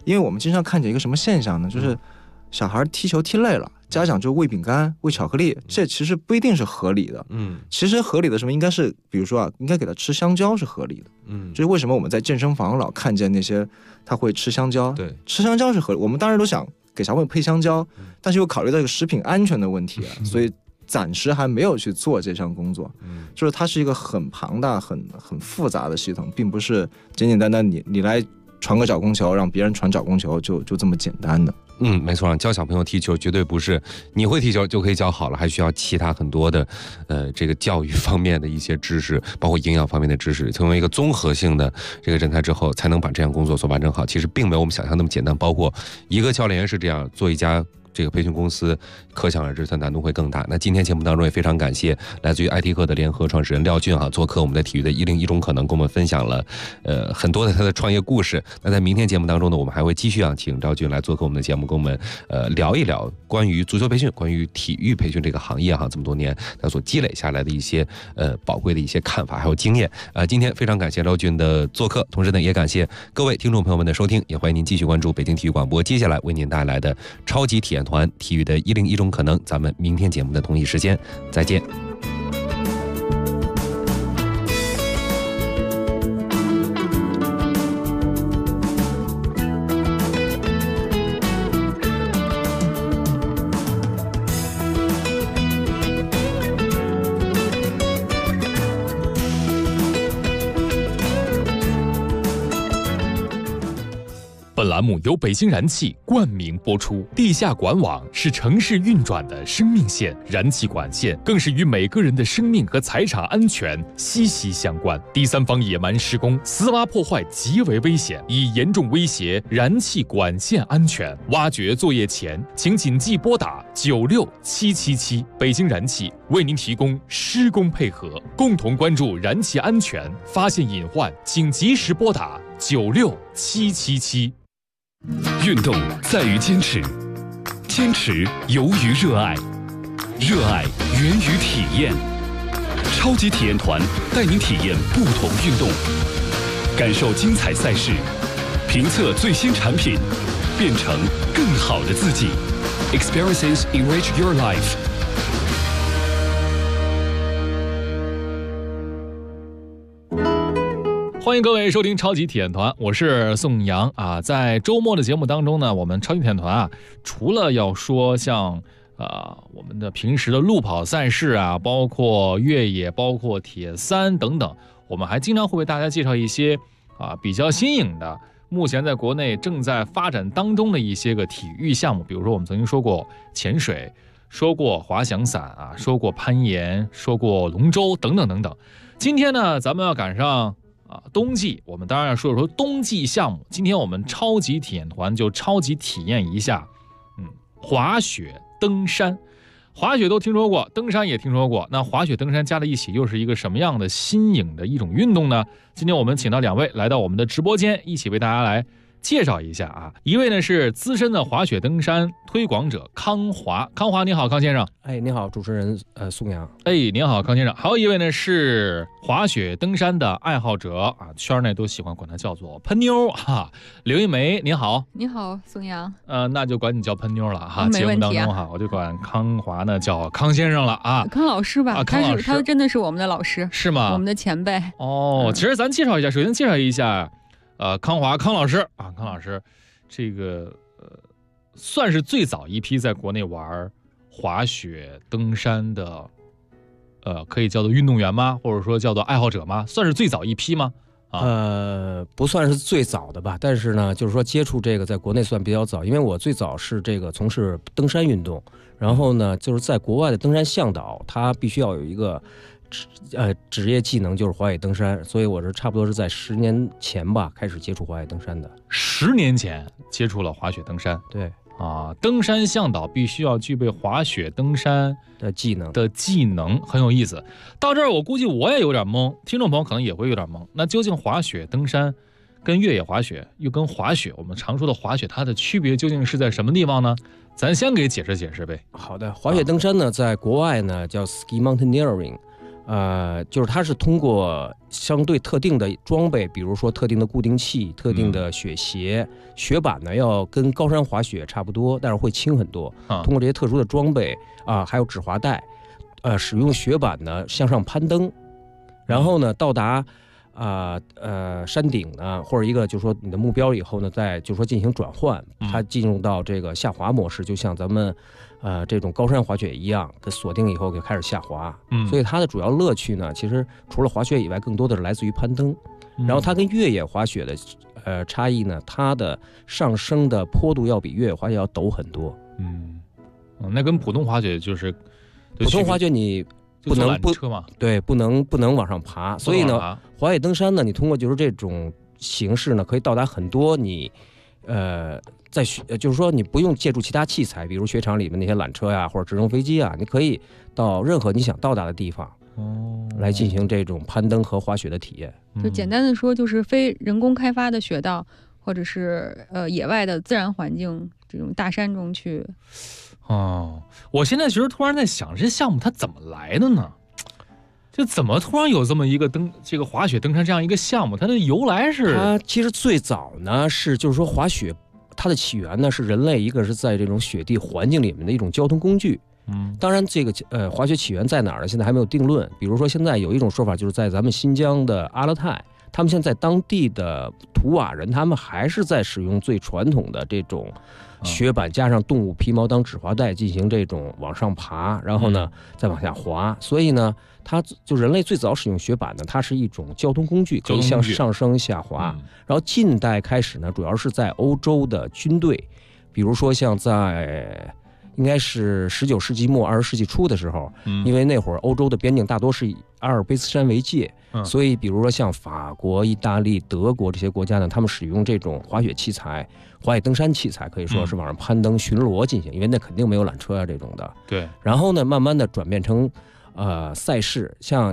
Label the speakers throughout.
Speaker 1: 因为我们经常看见一个什么现象呢，就是小孩踢球踢累了，家长就喂饼干喂巧克力，这其实不一定是合理的。其实合理的什么应该是，比如说啊，应该给他吃香蕉是合理的。就是为什么我们在健身房老看见那些他会吃香蕉，
Speaker 2: 对，
Speaker 1: 吃香蕉是合理，我们当然都想给小朋友配香蕉，但是又考虑到这个食品安全的问题啊，所以暂时还没有去做这项工作。就是它是一个很庞大很复杂的系统，并不是简简单单你来传个找工球让别人传找工球就这么简单的。
Speaker 2: 没错，教小朋友踢球绝对不是你会踢球就可以教好了，还需要其他很多的这个教育方面的一些知识，包括营养方面的知识，成为一个综合性的这个人才之后，才能把这项工作所完成好。其实并没有我们想象那么简单，包括一个教练员是这样，做一家这个培训公司，可想而知它难度会更大。那今天节目当中也非常感谢来自于 IT 课的联合创始人廖俊做客我们的体育的101种可能，跟我们分享了很多的他的创业故事。那在明天节目当中呢，我们还会继续请廖俊来做客我们的节目，跟我们聊一聊关于足球培训、关于体育培训这个行业这么多年他所积累下来的一些宝贵的一些看法还有经验。今天非常感谢廖俊的做客，同时呢也感谢各位听众朋友们的收听，也欢迎您继续关注北京体育广播接下来为您带来的超级体验团体育的101种可能。咱们明天节目的同一时间再见。
Speaker 3: 本栏目由北京燃气冠名播出。地下管网是城市运转的生命线，燃气管线更是与每个人的生命和财产安全息息相关。第三方野蛮施工、私挖破坏极为危险，已严重威胁燃气管线安全。挖掘作业前，请谨记拨打96777。北京燃气为您提供施工配合，共同关注燃气安全，发现隐患请及时拨打96777。
Speaker 4: 运动在于坚持，坚持由于热爱，热爱源于体验。超级体验团带您体验不同运动，感受精彩赛事，评测最新产品，变成更好的自己。Experiences enrich your life。
Speaker 3: 欢迎各位收听超级体验团，我是宋阳在周末的节目当中呢，我们超级体验团除了要说像我们的平时的路跑赛事包括越野，包括铁三等等，我们还经常会为大家介绍一些比较新颖的，目前在国内正在发展当中的一些个体育项目。比如说我们曾经说过潜水，说过滑翔伞说过攀岩，说过龙舟等等等等。今天呢，咱们要赶上冬季，我们当然要说冬季项目。今天我们超级体验团就超级体验一下滑雪登山。滑雪都听说过，登山也听说过，那滑雪登山加在一起又是一个什么样的新颖的一种运动呢？今天我们请到两位来到我们的直播间，一起为大家来介绍一下一位呢是资深的滑雪登山推广者康华。康华你好，康先生。
Speaker 5: 你好，主持人宋阳。
Speaker 3: 你好，康先生。还有一位呢是滑雪登山的爱好者圈内都喜欢管他叫做喷妞刘一梅，你好。
Speaker 6: 你好，宋阳。
Speaker 3: 那就管你叫喷妞了
Speaker 6: 没问题
Speaker 3: 节目当中我就管康华呢叫康先生了
Speaker 6: 康老师吧。
Speaker 3: 康老师
Speaker 6: 他真的是我们的老师。
Speaker 3: 是吗？
Speaker 6: 我们的前辈。
Speaker 3: 其实咱介绍一下，首先介绍一下康华康老师康老师这个算是最早一批在国内玩滑雪登山的可以叫做运动员吗？或者说叫做爱好者吗？算是最早一批吗？
Speaker 5: 不算是最早的吧，但是呢，就是说接触这个在国内算比较早，因为我最早是这个从事登山运动，然后呢，就是在国外的登山向导，他必须要有一个职业技能，就是滑雪登山，所以我是差不多是在10年前吧开始接触滑雪登山的。
Speaker 3: 10年前接触了滑雪登山，
Speaker 5: 对
Speaker 3: 登山向导必须要具备滑雪登山
Speaker 5: 的技能，
Speaker 3: 很有意思。到这儿我估计我也有点懵，听众朋友可能也会有点懵。那究竟滑雪登山跟越野滑雪又跟滑雪，我们常说的滑雪，它的区别究竟是在什么地方呢？咱先给解释解释呗。
Speaker 5: 好的，滑雪登山呢，在国外呢叫 ski mountaineering。 就是它是通过相对特定的装备，比如说特定的固定器、特定的雪鞋、雪板呢，要跟高山滑雪差不多，但是会轻很多。通过这些特殊的装备还有止滑带，使用雪板呢向上攀登，然后呢到达山顶呢，或者一个就是说你的目标以后呢，再就是说进行转换，它进入到这个下滑模式，就像咱们这种高山滑雪一样，给锁定以后就开始下滑。所以它的主要乐趣呢，其实除了滑雪以外，更多的是来自于攀登。然后它跟越野滑雪的差异呢，它的上升的坡度要比越野滑雪要陡很多。
Speaker 3: 那跟普通滑雪就是
Speaker 5: 普通滑雪你不能不能往上爬，所以呢，滑雪登山呢，你通过就是这种形式呢，可以到达很多你就是说你不用借助其他器材，比如雪场里面那些缆车呀，或者直升飞机啊，你可以到任何你想到达的地方，来进行这种攀登和滑雪的体验。
Speaker 6: 就简单的说，就是非人工开发的雪道，或者是野外的自然环境这种大山中去。
Speaker 3: 我现在其实突然在想，这项目它怎么来的呢？就怎么突然有这么一个这个滑雪登山这样一个项目？它的由来是？
Speaker 5: 它其实最早呢是就是说滑雪，它的起源呢是人类一个是在这种雪地环境里面的一种交通工具。当然这个滑雪起源在哪儿呢？现在还没有定论。比如说现在有一种说法，就是在咱们新疆的阿勒泰，他们现在当地的图瓦人，他们还是在使用最传统的这种雪板加上动物皮毛当止滑带进行这种往上爬，然后呢再往下滑。所以呢，它就人类最早使用雪板呢，它是一种交通工具，可以向上升下滑。然后近代开始呢，主要是在欧洲的军队，比如说像在应该是19世纪末20世纪初的时候，因为那会儿欧洲的边境大多是以阿尔卑斯山为界，所以比如说像法国、意大利、德国这些国家呢，他们使用这种滑雪器材、滑雪登山器材，可以说是往上攀登、巡逻进行，因为那肯定没有缆车啊这种的。
Speaker 3: 对。
Speaker 5: 然后呢，慢慢的转变成赛事，像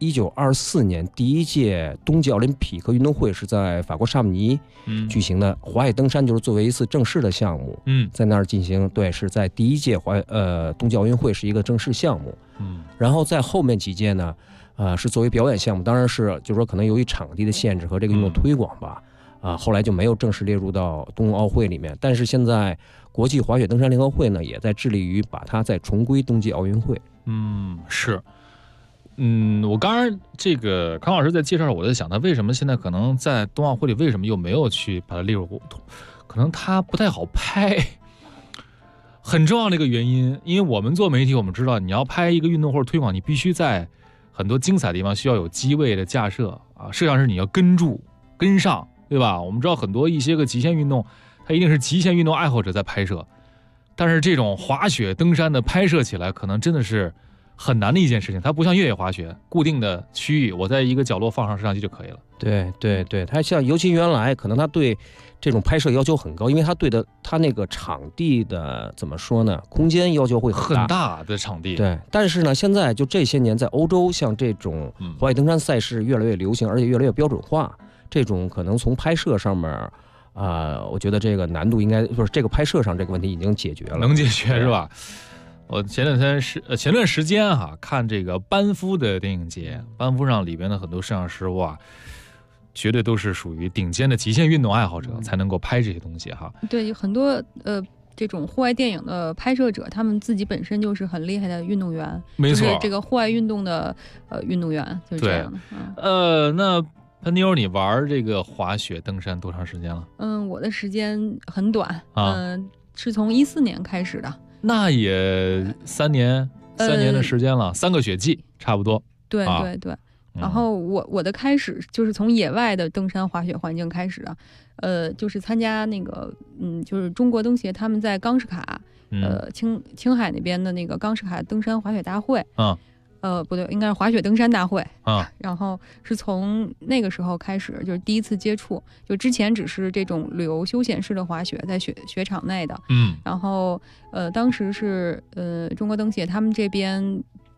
Speaker 5: 1924年第一届冬季奥林匹克运动会是在法国萨姆尼举行的，滑雪登山就是作为一次正式的项目，在那儿进行。对，是在第一届冬季奥运会是一个正式项目。然后在后面几届呢，是作为表演项目，当然是就是说可能由于场地的限制和这个运动推广吧，后来就没有正式列入到冬奥会里面。但是现在国际滑雪登山联合会呢，也在致力于把它再重归冬季奥运会。
Speaker 3: 是。我刚刚这个康老师在介绍，我在想他为什么现在可能在冬奥会里为什么又没有去把它列入，可能他不太好拍，很重要的一个原因。因为我们做媒体，我们知道你要拍一个运动或者推广，你必须在很多精彩的地方需要有机位的架设摄像师你要跟上，对吧？我们知道很多一些个极限运动，它一定是极限运动爱好者在拍摄，但是这种滑雪登山的拍摄起来可能真的是很难的一件事情。它不像越野滑雪，固定的区域，我在一个角落放上摄像机就可以了。
Speaker 5: 对，它像尤其原来可能它对这种拍摄要求很高，因为它那个场地的怎么说呢，空间要求会
Speaker 3: 很大的场地。
Speaker 5: 对，但是呢，现在就这些年在欧洲，像这种滑雪登山赛事越来越流行，而且越来越标准化。这种可能从拍摄上面我觉得这个难度应该不是这个拍摄上这个问题已经解决了，
Speaker 3: 能解决是吧？我前段时间看这个班夫的电影节，班夫上里边的很多摄像师绝对都是属于顶尖的极限运动爱好者才能够拍这些东西
Speaker 6: 对，很多这种户外电影的拍摄者，他们自己本身就是很厉害的运动员，
Speaker 3: 没错，
Speaker 6: 就是这个户外运动的运动员就是这样的。
Speaker 3: 那潘妞，你玩这个滑雪登山多长时间了？
Speaker 6: 我的时间很短，是从14年开始的。
Speaker 3: 那也3年的时间了，3个雪季差不多。
Speaker 6: 对。然后我的开始就是从野外的登山滑雪环境开始的，就是参加那个就是中国登协他们在冈士卡，青海那边的那个冈士卡登山滑雪大会。不对，应该是滑雪登山大会然后是从那个时候开始，就是第一次接触，就之前只是这种旅游休闲式的滑雪，在雪场内的。然后当时是中国登协他们这边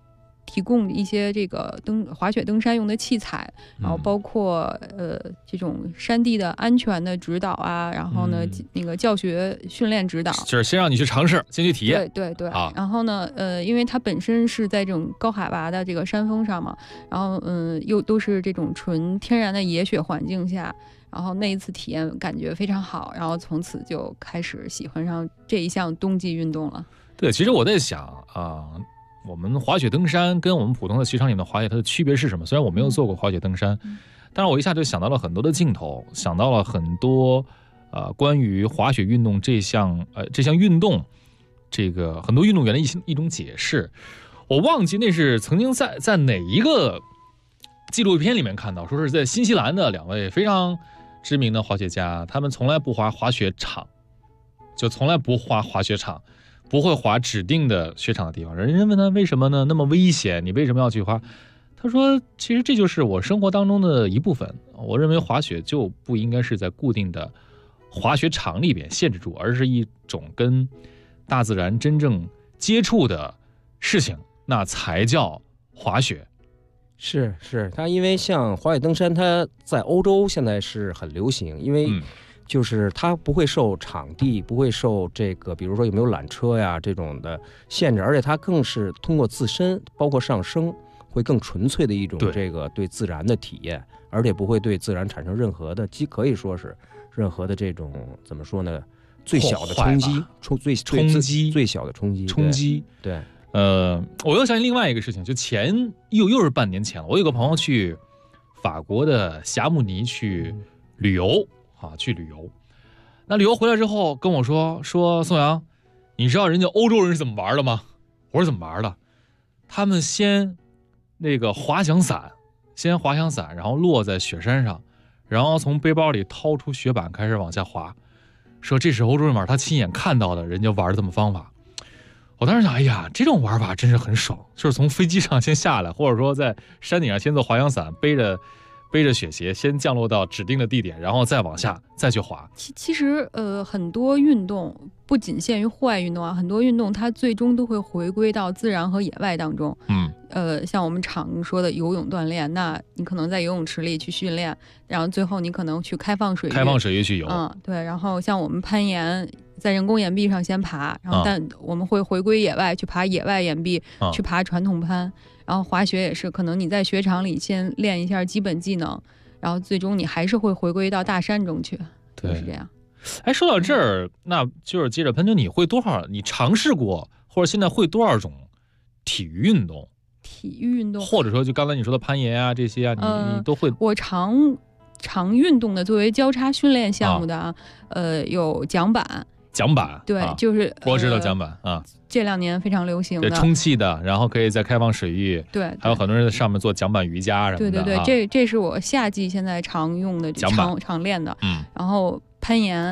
Speaker 6: 提供一些这个滑雪登山用的器材，然后包括这种山地的安全的指导啊，然后呢那个教学训练指导，
Speaker 3: 就是先让你去尝试，先去体验。
Speaker 6: 对然后呢因为它本身是在这种高海拔的这个山峰上嘛，然后又都是这种纯天然的野雪环境下。然后那一次体验感觉非常好，然后从此就开始喜欢上这一项冬季运动了。
Speaker 3: 对，其实我在想我们滑雪登山跟我们普通的雪场里面的滑雪它的区别是什么？虽然我没有做过滑雪登山，但是我一下就想到了很多的镜头，想到了很多关于滑雪运动这项运动，这个很多运动员的一种解释。我忘记那是曾经在哪一个纪录片里面看到，说是在新西兰的2位非常知名的滑雪家，他们从来不滑雪场，就从来不滑雪场，不会滑指定的雪场的地方。人家问他为什么呢？那么危险，你为什么要去滑？他说其实这就是我生活当中的一部分，我认为滑雪就不应该是在固定的滑雪场里边限制住，而是一种跟大自然真正接触的事情，那才叫滑雪。
Speaker 5: 是，它因为像滑雪登山，它在欧洲现在是很流行，因为就是它不会受场地，不会受这个比如说有没有缆车呀这种的限制，而且它更是通过自身包括上升会更纯粹的一种这个对自然的体验，而且不会对自然产生任何的可以说是任何的这种怎么说呢，最小的冲击，最小的冲击，对。
Speaker 3: 我又想起另外一个事情，就又是半年前了。我有个朋友去法国的霞慕尼去旅游那旅游回来之后跟我说宋阳，你知道人家欧洲人是怎么玩的吗？我说怎么玩的？他们先那个滑翔伞，然后落在雪山上，然后从背包里掏出雪板开始往下滑，说这是欧洲人玩，他亲眼看到的人家玩的这么方法。我当时想，哎呀，这种玩法真是很爽，就是从飞机上先下来，或者说在山顶上先做滑翔伞，背着雪鞋先降落到指定的地点，然后再往下再去滑。
Speaker 6: 其实很多运动不仅限于户外运动啊，很多运动它最终都会回归到自然和野外当中。像我们常说的游泳锻炼，那你可能在游泳池里去训练，然后最后你可能去开放水域
Speaker 3: 去游。
Speaker 6: 对。然后像我们攀岩，在人工岩壁上先爬，然后但我们会回归野外去爬野外岩壁，去爬传统攀。然后滑雪也是，可能你在雪场里先练一下基本技能，然后最终你还是会回归到大山中去。
Speaker 3: 对，
Speaker 6: 是这样。
Speaker 3: 哎，说到这儿，那就是接着潘军，你会多少？你尝试过或者现在会多少种体育运动？或者说就刚才你说的攀岩啊这些啊，你都会？
Speaker 6: 我常运动的作为交叉训练项目的有桨板。对，就是
Speaker 3: 我知道桨板啊，
Speaker 6: 这2年非常流行的，
Speaker 3: 对，充气的，然后可以在开放水域，
Speaker 6: 对，
Speaker 3: 还有很多人在上面做桨板瑜伽什么的。
Speaker 6: 对，这是我夏季现在常用的
Speaker 3: 桨板，
Speaker 6: 常练的。然后攀岩，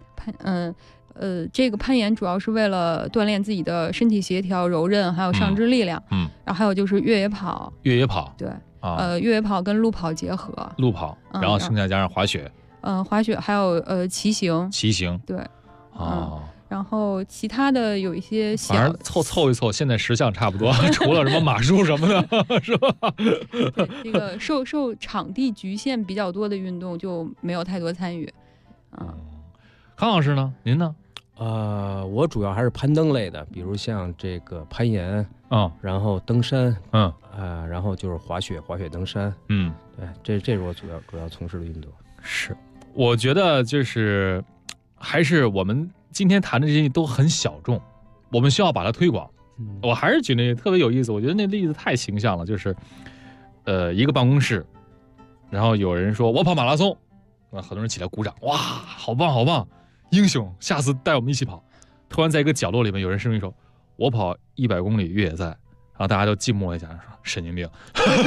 Speaker 6: 这个攀岩主要是为了锻炼自己的身体协调、柔韧，还有上肢力量。然后还有就是越野跑，对，越野跑跟路跑结合，
Speaker 3: 然后剩下加上滑雪，
Speaker 6: 滑雪还有骑行，对。然后其他的有一些小，
Speaker 3: 反正凑一凑，现在10项差不多，除了什么马术什么的，是吧？
Speaker 6: 对，这个受场地局限比较多的运动就没有太多参与。
Speaker 3: 康老师呢？您呢？
Speaker 5: 我主要还是攀登类的，比如像这个攀岩，然后登山，然后就是滑雪登山，对，这是我主要从事的运动。
Speaker 3: 是，我觉得就是还是我们今天谈的这些都很小众，我们需要把它推广。我还是觉得特别有意思，我觉得那例子太形象了，就是一个办公室，然后有人说我跑马拉松，很多人起来鼓掌，哇，好棒，英雄，下次带我们一起跑。突然在一个角落里面有人声明说我跑100公里越野赛，然后大家都静默一下，说神经病。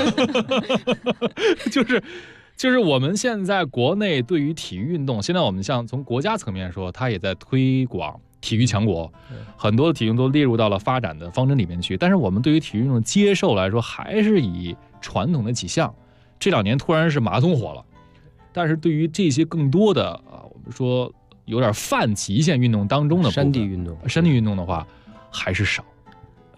Speaker 3: 就是我们现在国内对于体育运动，现在我们像从国家层面说，它也在推广体育强国，很多的体育都列入到了发展的方针里面去。但是我们对于体育运动的接受来说，还是以传统的几项。这2年突然是马拉松火了，但是对于这些更多的我们说有点泛极限运动当中的
Speaker 5: 山地运动
Speaker 3: 的话，还是少。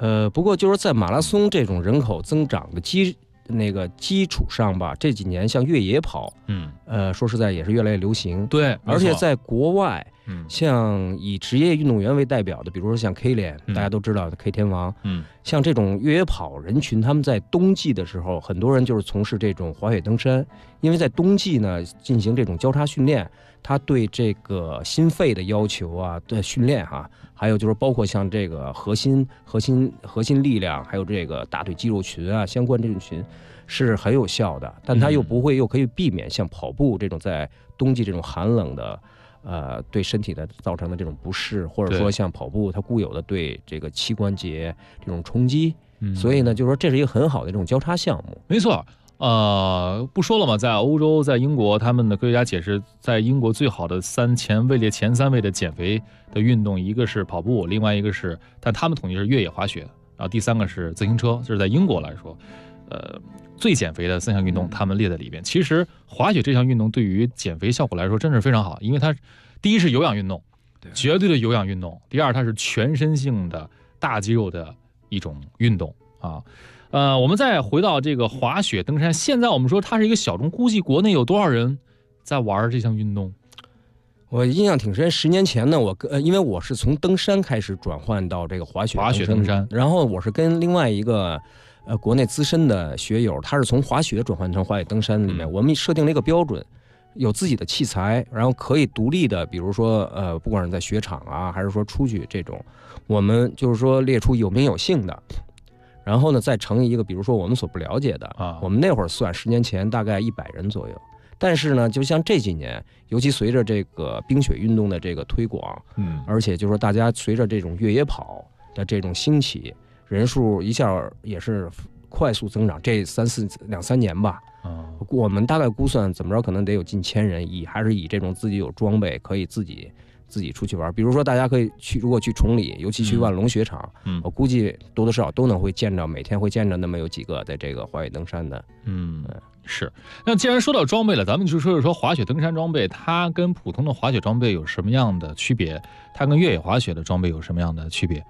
Speaker 5: 不过就是在马拉松这种人口增长的基础上吧，这几年像越野跑，说实在也是越来越流行。
Speaker 3: 对，
Speaker 5: 而且在国外，
Speaker 3: 像
Speaker 5: 以职业运动员为代表的，比如说像 K 联，大家都知道的 K 天王，像这种越野跑人群，他们在冬季的时候，很多人就是从事这种滑雪登山，因为在冬季呢进行这种交叉训练，他对这个心肺的要求啊的训练还有就是包括像这个核心力量，还有这个大腿肌肉群啊相关这种群是很有效的，但它又可以避免像跑步这种在冬季这种寒冷的对身体的造成的这种不适，或者说像跑步它固有的对这个膝关节这种冲击，所以呢就是说这是一个很好的这种交叉项目。
Speaker 3: 没错。不说了嘛，在欧洲，在英国，他们的科学家解释，在英国最好的位列前3位的减肥的运动，一个是跑步，另外一个是，但他们统计是越野滑雪，然后第3个是自行车，就是在英国来说，最减肥的3项运动，他们列在里边。其实滑雪这项运动对于减肥效果来说真是非常好，因为它第一是有氧运动，绝对的有氧运动；第二，它是全身性的大肌肉的一种运动啊。我们再回到这个滑雪登山，现在我们说它是一个小众，估计国内有多少人在玩这项运动？
Speaker 5: 我印象挺深，10年前呢，因为我是从登山开始转换到这个滑雪登山，然后我是跟另外一个国内资深的学友，他是从滑雪转换成滑雪登山里面，我们设定了一个标准，有自己的器材，然后可以独立的，比如说不管是在雪场啊，还是说出去这种，我们就是说列出有名有姓的。然后呢，再乘以一个，比如说我们所不了解的我们那会儿算10年前大概100人左右。但是呢，就像这几年，尤其随着这个冰雪运动的这个推广，而且就是说大家随着这种越野跑的这种兴起，人数一下也是快速增长。这2-3年吧，我们大概估算怎么着，可能得有近1000人，还是以这种自己有装备可以自己出去玩，比如说大家可以如果去崇礼，尤其去万隆雪场，我估计多多少少都能每天会见着那么有几个在这个滑雪登山的。
Speaker 3: 是。那既然说到装备了，咱们就说滑雪登山装备，它跟普通的滑雪装备有什么样的区别？它跟越野滑雪的装备有什么样的区别？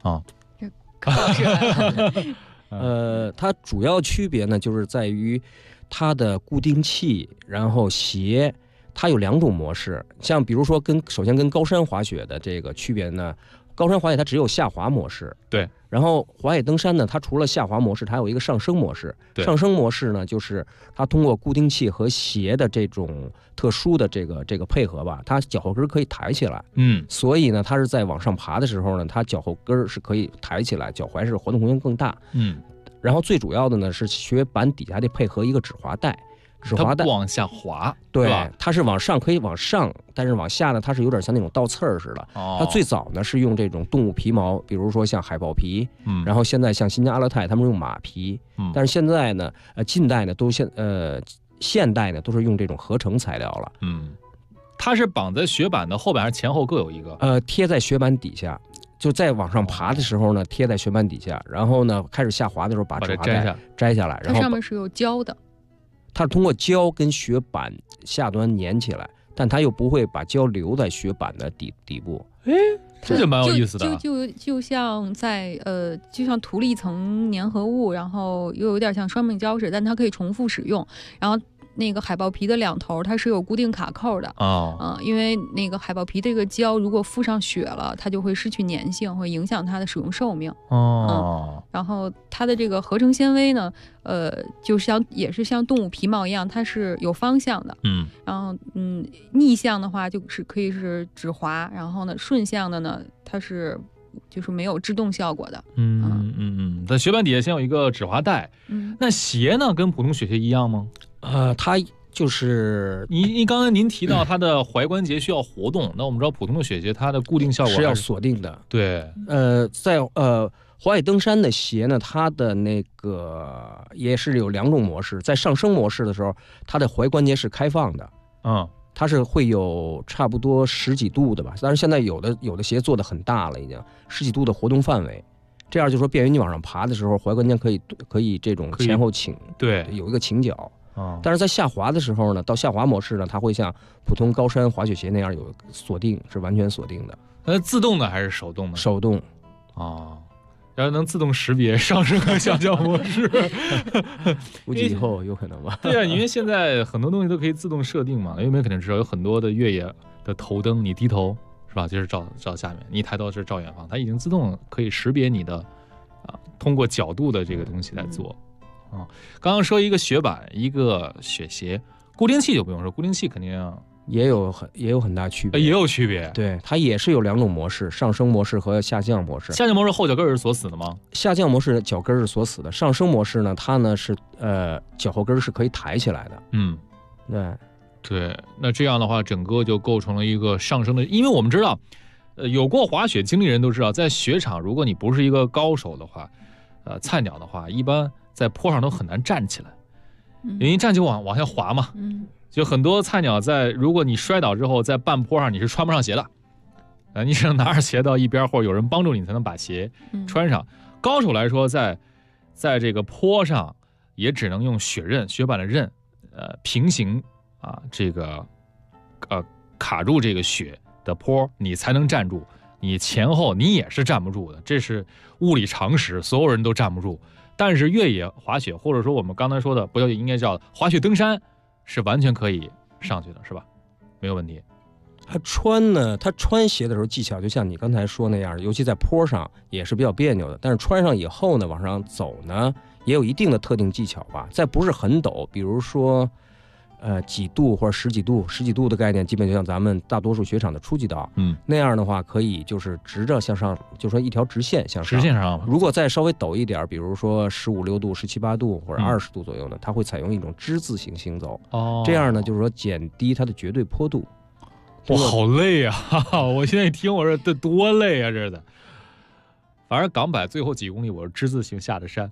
Speaker 5: 它主要区别呢，就是在于它的固定器，然后鞋。它有2种模式，像比如说首先跟高山滑雪的这个区别呢，高山滑雪它只有下滑模式，
Speaker 3: 对。
Speaker 5: 然后滑雪登山呢，它除了下滑模式，它还有一个上升模式。上升模式呢，就是它通过固定器和鞋的这种特殊的这个配合吧，它脚后跟可以抬起来。所以呢，它是在往上爬的时候呢，它脚后跟是可以抬起来，脚踝是活动空间更大。然后最主要的呢是雪板底下得配合一个止滑带。
Speaker 3: 它不往下滑，
Speaker 5: 对，它是往上可以往上，但是往下呢，它是有点像那种倒刺儿似的。它最早呢是用这种动物皮毛，比如说像海豹皮，然后现在像新疆阿勒泰他们用马皮，但是现在呢，近代呢现代呢都是用这种合成材料了。
Speaker 3: 它是绑在雪板的后边还是前后各有一个？
Speaker 5: 贴在雪板底下。就在往上爬的时候呢，贴在雪板底下，然后呢开始下滑的时候把止滑带摘下来，然后
Speaker 6: 它上面是有胶的。
Speaker 5: 它是通过胶跟雪板下端粘起来，但它又不会把胶留在雪板的底部。
Speaker 3: 这就蛮有意思的。
Speaker 6: 就像就像涂了一层粘合物，然后又有点像双面胶似的，但它可以重复使用。然后那个海豹皮的2头它是有固定卡扣的因为那个海豹皮这个胶如果附上雪了，它就会失去粘性，会影响它的使用寿命。然后它的这个合成纤维呢，也是像动物皮毛一样，它是有方向的。然后逆向的话就是可以是止滑，然后呢顺向的呢它是就是没有制动效果的。
Speaker 3: 在雪板底下先有一个止滑带。那鞋呢，跟普通雪鞋一样吗？
Speaker 5: 它就是
Speaker 3: 刚才您提到它的踝关节需要活动，那我们知道普通的雪鞋它的固定效果
Speaker 5: 是要锁定的。
Speaker 3: 对。
Speaker 5: 在滑雪登山的鞋呢，它的那个也是有2种模式。在上升模式的时候，它的踝关节是开放的。它是会有差不多10几度的吧，但是现在有的鞋做的很大了，已经10几度的活动范围，这样就说便于你往上爬的时候，踝关节可以这种前后倾，
Speaker 3: 对，
Speaker 5: 有一个倾角。但是在下滑的时候呢，到下滑模式呢，它会像普通高山滑雪鞋那样有锁定，是完全锁定的。
Speaker 3: 自动的还是手动的？
Speaker 5: 手动。
Speaker 3: 然后能自动识别上升和下降模式。
Speaker 5: 估计以后有可能吧。
Speaker 3: 对啊，因为现在很多东西都可以自动设定嘛。因为肯定知道有很多的越野的头灯，你低头是吧，就是照下面；你抬头是照远方，它已经自动可以识别你的通过角度的这个东西来做。刚刚说一个雪板，一个雪鞋，固定器就不用说，固定器肯定
Speaker 5: 也有很大区别，
Speaker 3: 也有区别。
Speaker 5: 对，它也是有2种模式，上升模式和下降模式。
Speaker 3: 下降模式后脚跟是锁死的吗？
Speaker 5: 下降模式脚跟是锁死的，上升模式呢，它呢是脚后跟是可以抬起来的。
Speaker 3: 对，那这样的话，整个就构成了一个上升的。因为我们知道，有过滑雪经历人都知道，在雪场，如果你不是一个高手的话，菜鸟的话，一般在坡上都很难站起来，因为站就往下滑嘛。就很多菜鸟如果你摔倒之后，在半坡上你是穿不上鞋的，你只能拿着鞋到一边，或者有人帮助你才能把鞋穿上。高手来说，在这个坡上也只能用雪板的刃，平行这个卡住这个雪的坡，你才能站住。你前后你也是站不住的，这是物理常识，所有人都站不住。但是越野滑雪，或者说我们刚才说的不叫应该叫滑雪登山，是完全可以上去的，是吧？没有问题。
Speaker 5: 他穿鞋的时候技巧就像你刚才说那样，尤其在坡上也是比较别扭的。但是穿上以后呢，往上走呢，也有一定的特定技巧吧。再不是很陡，比如说几度或者十几度的概念，基本就像咱们大多数雪场的初级道。那样的话可以就是直着向上，就说一条直线向上。
Speaker 3: 直线上。
Speaker 5: 如果再稍微陡一点，比如说15、6度、17、8度或者20度左右呢，它会采用一种之字形行走。这样呢，就是说减低它的绝对坡度。
Speaker 3: 哇，好累啊！我现在一听，我说这多累啊，这的。反正港百最后几公里，我是之字形下的山。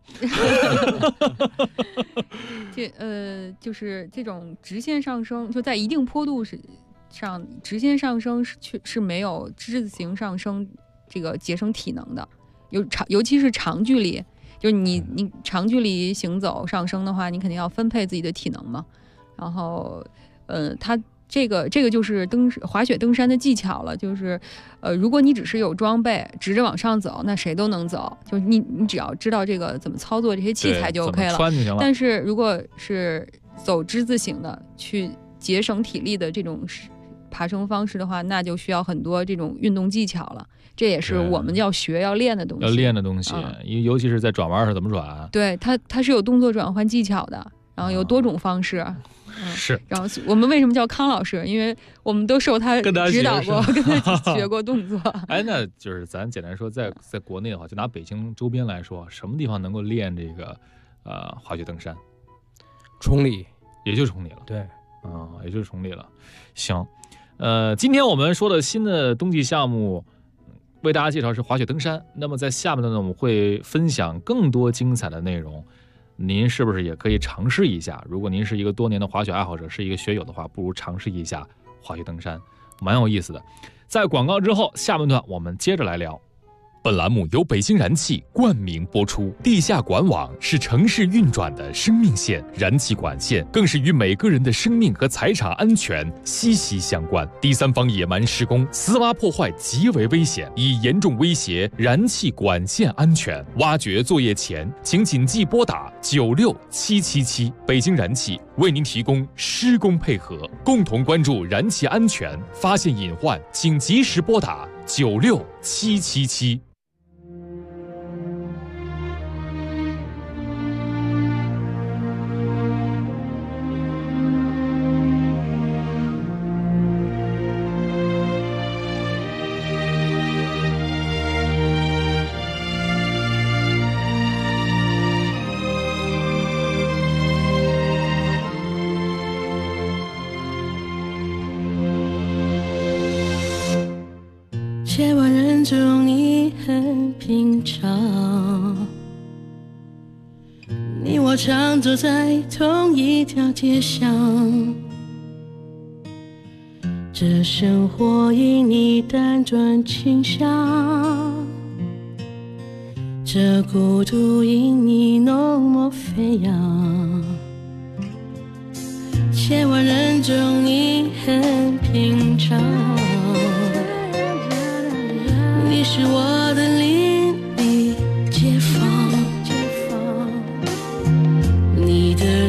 Speaker 6: 就是这种直线上升，就在一定坡度上，直线上升是没有之字形上升这个节省体能的，尤其是长距离，就是你长距离行走上升的话，你肯定要分配自己的体能嘛。然后，它。这个就是滑雪登山的技巧了，就是如果你只是有装备直着往上走，那谁都能走，就你只要知道这个怎么操作这些器材就 OK 了。
Speaker 3: 穿就行了。
Speaker 6: 但是如果是走之字形的去节省体力的这种爬升方式的话，那就需要很多这种运动技巧了，这也是我们要练的东西。
Speaker 3: 要练的东西，尤其是在转弯上怎么转。
Speaker 6: 对，它是有动作转换技巧的，然后有多种方式。
Speaker 3: 是，
Speaker 6: 然后我们为什么叫康老师？因为我们都受他指导过，跟他学过动作。
Speaker 3: 那就是咱简单说，在国内的话，就拿北京周边来说，什么地方能够练这个滑雪登山？
Speaker 5: 崇礼，
Speaker 3: 也就崇礼了。
Speaker 5: 对，
Speaker 3: 也就是崇礼了。行，今天我们说的新的冬季项目，为大家介绍是滑雪登山。那么在下面呢，我们会分享更多精彩的内容。您是不是也可以尝试一下？如果您是一个多年的滑雪爱好者，是一个雪友的话，不如尝试一下滑雪登山，蛮有意思的。在广告之后，下半段我们接着来聊。
Speaker 4: 本栏目由北京燃气冠名播出。地下管网是城市运转的生命线，燃气管线更是与每个人的生命和财产安全息息相关。第三方野蛮施工、私挖破坏极为危险，已严重威胁燃气管线安全。挖掘作业前，请谨记拨打96777。北京燃气为您提供施工配合，共同关注燃气安全，发现隐患，请及时拨打96777。
Speaker 7: 千万人中你很平常，你我常走在同一条街上，这生活因你单转倾向，这孤独因你浓墨飞扬。千万人中你很平常，你是我的邻里街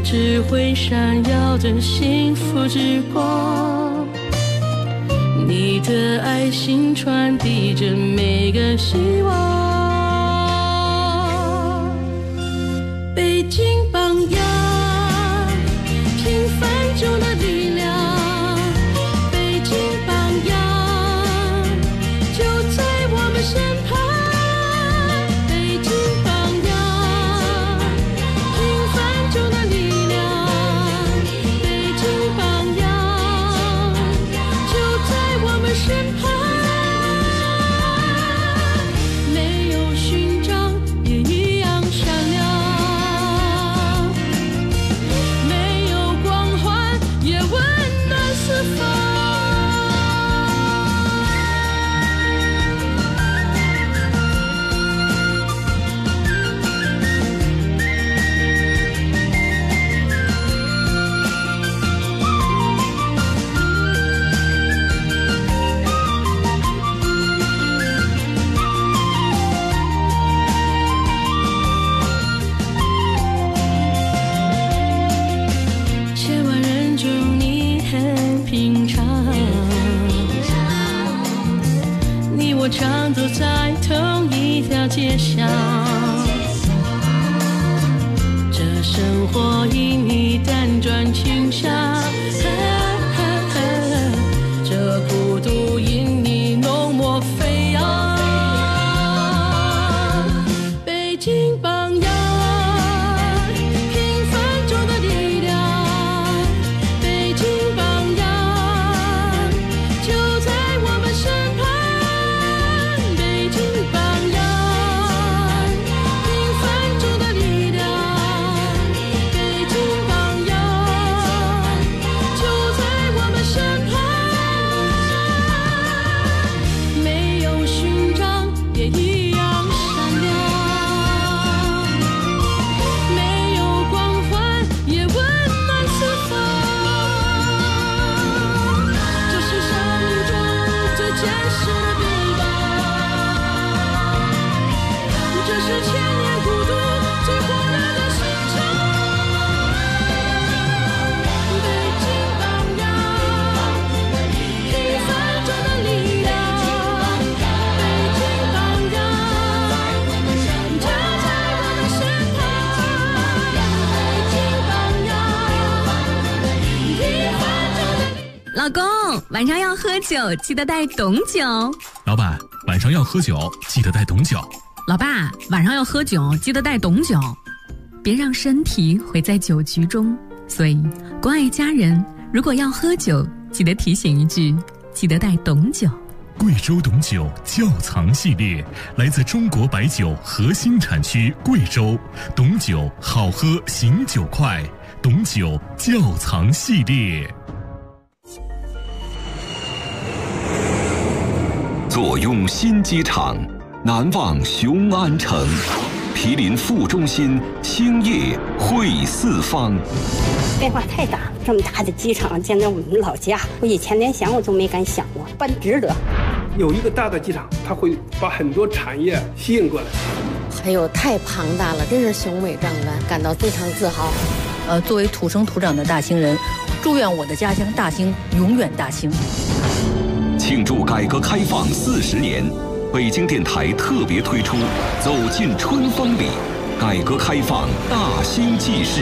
Speaker 7: 只会闪耀着幸福之光。你的爱心传递着每个希望。北京榜样，平凡中的力量。北京榜样，就在我们身旁。北京榜样，平凡中的力量。北京榜样，就在我们身旁。没有勋章也一样闪亮，没有光环也温暖四方。千万人中你很平常，你我常走在同一条街上，这生活因你辗转倾向，这孤独因你浓墨飞扬。北京榜样，平凡中的力量。北京榜样，就在我们身旁。北京榜样，平凡中的力量。北京榜样，就在我们身旁。没有勋章也一样闪亮，没有光环也温暖四方。这是生命中最坚实的臂膀，这是千年孤独最火热的心肠。北京榜样，平凡中的力量。北京榜样，就在我们身旁。北京榜样，平凡中的。
Speaker 8: 老公，晚上要喝酒，记得带懂酒。
Speaker 4: 老板，晚上要喝酒，记得带懂酒。
Speaker 8: 老爸，晚上要喝酒，记得带懂酒，别让身体毁在酒局中。所以，关爱家人，如果要喝酒，记得提醒一句，记得带懂酒。
Speaker 4: 贵州董酒窖藏系列，来自中国白酒核心产区贵州，董酒好喝醒酒快，董酒窖藏系列。
Speaker 9: 坐拥新机场，难忘雄安城，毗邻副中心，兴业汇四方。
Speaker 10: 变化太大，这么大的机场建在我们老家，我以前连想我都没敢想过，办值得。
Speaker 11: 有一个大的机场，它会把很多产业吸引过来。
Speaker 12: 哎呦，太庞大了，真是雄伟壮观，感到非常自豪。
Speaker 13: 作为土生土长的大兴人，祝愿我的家乡大兴永远大兴。
Speaker 9: 庆祝改革开放40年，北京电台特别推出《走进春风里》，改革开放大兴纪事。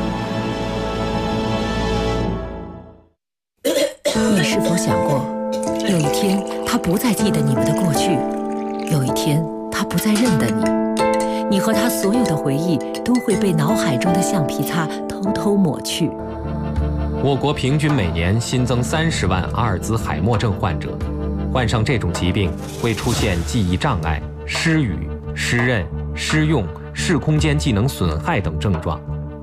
Speaker 14: 你是否想过，有一天他不再记得你们的过去，有一天他不再认得你，你和他所有的回忆都会被脑海中的橡皮擦偷偷抹去。
Speaker 15: 我国平均每年新增30万阿尔兹海默症患者，患上这种疾病会出现记忆障碍、失语、失认、失用、视空间技能损害等症状。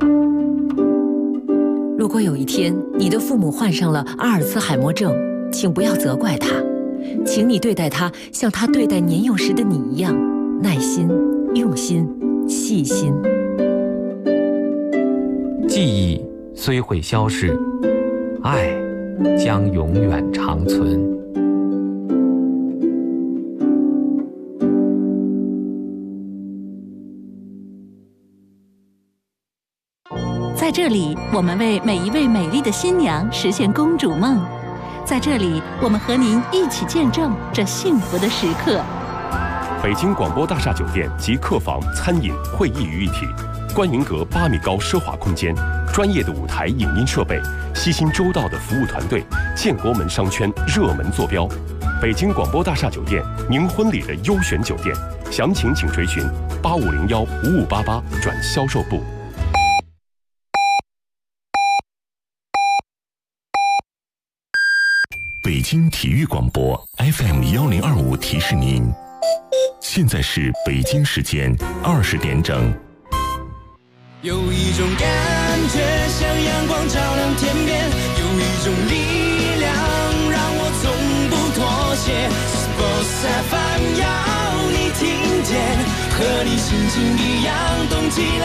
Speaker 14: 如果有一天你的父母患上了阿尔兹海默症，请不要责怪他，请你对待他像他对待年幼时的你一样，耐心、用心、细心。
Speaker 15: 记忆虽会消逝，爱将永远长存。
Speaker 14: 在
Speaker 16: 在这里，我们为每一位美丽的新娘实现公主梦。在这里，我们和您一起见证这幸福的时刻。
Speaker 17: 北京广播大厦酒店集客房、餐饮、会议于一体，观云阁8米高奢华空间，专业的舞台影音设备，悉心周到的服务团队，建国门商圈热门坐标。北京广播大厦酒店，您婚礼的优选酒店，详情请垂询8501-5588转销售部。
Speaker 18: 北京体育广播 FM1025提示您，现在是北京时间20点整。
Speaker 7: 有一种感觉像阳光照亮天边，有一种力量让我从不妥协。Sports FM 要你听见，和你心情一样动起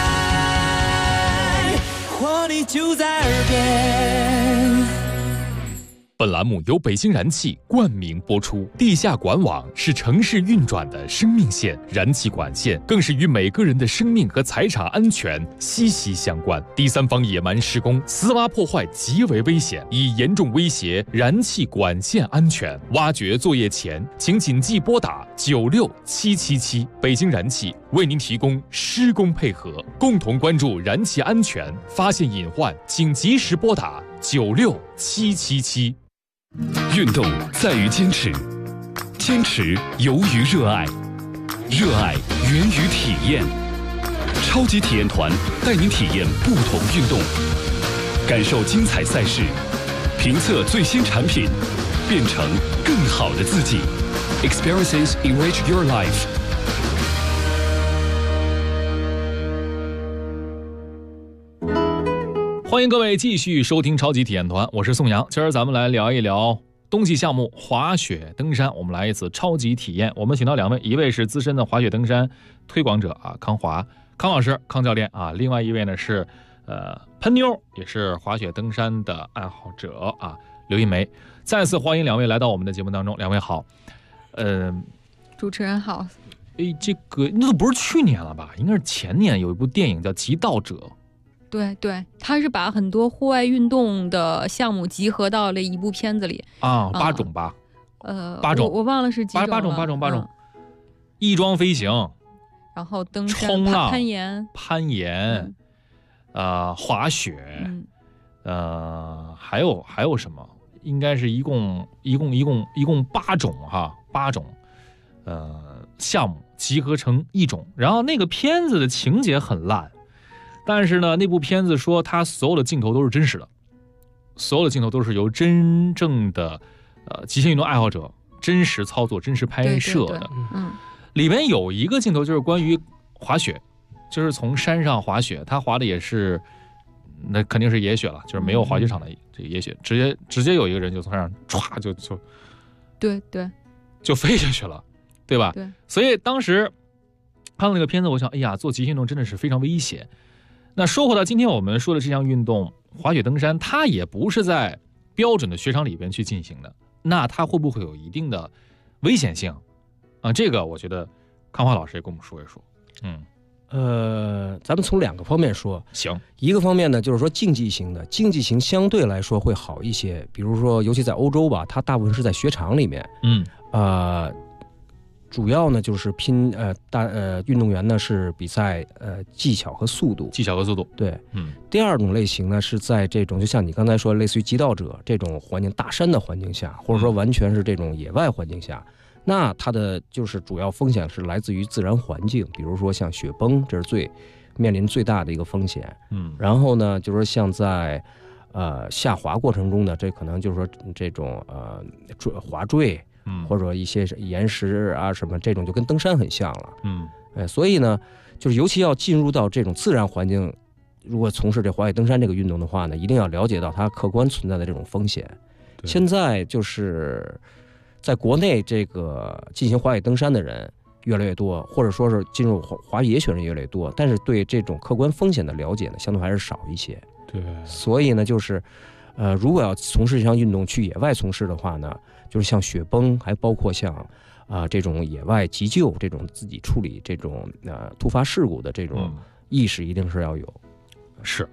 Speaker 7: 来，活力就在耳边。
Speaker 3: 本栏目由北京燃气冠名播出。地下管网是城市运转的生命线，燃气管线更是与每个人的生命和财产安全息息相关。第三方野蛮施工、私挖破坏极为危险，已严重威胁燃气管线安全。挖掘作业前，请谨记拨打96777。北京燃气为您提供施工配合，共同关注燃气安全，发现隐患请及时拨打96777。
Speaker 4: 运动在于坚持，坚持由于热爱，热爱源于体验。超级体验团带您体验不同运动，感受精彩赛事，评测最新产品，变成更好的自己。Experiences enrich your life。
Speaker 3: 欢迎各位继续收听超级体验团，我是宋阳。今儿咱们来聊一聊冬季项目滑雪登山，我们来一次超级体验。我们请到2位，一位是资深的滑雪登山推广者啊，康老师康教练啊，另外一位呢是喷妞，也是滑雪登山的爱好者啊，刘一梅。再次欢迎2位来到我们的节目当中，2位好。
Speaker 6: 主持人好。
Speaker 3: 这个那都不是去年了吧？应该是前年有一部电影叫《极道者》。
Speaker 6: 对对，他是把很多户外运动的项目集合到了一部片子里
Speaker 3: 啊，8种吧，8种，
Speaker 6: 我忘了是几种了
Speaker 3: 8种，翼装飞行，
Speaker 6: 然后登山、
Speaker 3: 冲浪、
Speaker 6: 攀岩，
Speaker 3: 滑雪，还有什么？应该是一共8种哈，8种，项目集合成一种，然后那个片子的情节很烂。但是呢，那部片子说它所有的镜头都是真实的，所有的镜头都是由真正的极限运动爱好者真实操作、真实拍摄的。里面有一个镜头就是关于滑雪，就是从山上滑雪，他滑的也是那肯定是野雪了，就是没有滑雪场的这个野雪，直接有一个人就从山上歘就飞下去了，对吧？
Speaker 6: 对。
Speaker 3: 所以当时看到那个片子，我想，哎呀，做极限运动真的是非常危险。那说回到今天我们说的这项运动滑雪登山，它也不是在标准的雪场里边去进行的，那它会不会有一定的危险性啊？这个我觉得康华老师也跟我们说一说。
Speaker 5: 咱们从2个方面说。
Speaker 3: 行，
Speaker 5: 一个方面呢，就是说竞技型的，竞技型相对来说会好一些，比如说尤其在欧洲吧，它大部分是在雪场里面，主要呢就是拼运动员呢是比赛技巧和速度，对，第2种类型呢是在这种就像你刚才说类似于极道者这种环境，大山的环境下，或者说完全是这种野外环境下，那它的就是主要风险是来自于自然环境，比如说像雪崩，这是面临最大的一个风险。然后呢就是说像在下滑过程中呢，这可能就是说这种滑坠。或者一些岩石啊什么这种就跟登山很像了。所以呢，就是尤其要进入到这种自然环境，如果从事这滑雪登山这个运动的话呢，一定要了解到它客观存在的这种风险。现在就是在国内这个进行滑雪登山的人越来越多，或者说是进入滑雪野雪人越来越多，但是对这种客观风险的了解呢，相对还是少一些。
Speaker 3: 对，
Speaker 5: 所以呢，就是如果要从事这项运动去野外从事的话呢，就是像雪崩，还包括像这种野外急救，这种自己处理这种突发事故的这种意识一定是要有。
Speaker 3: 是，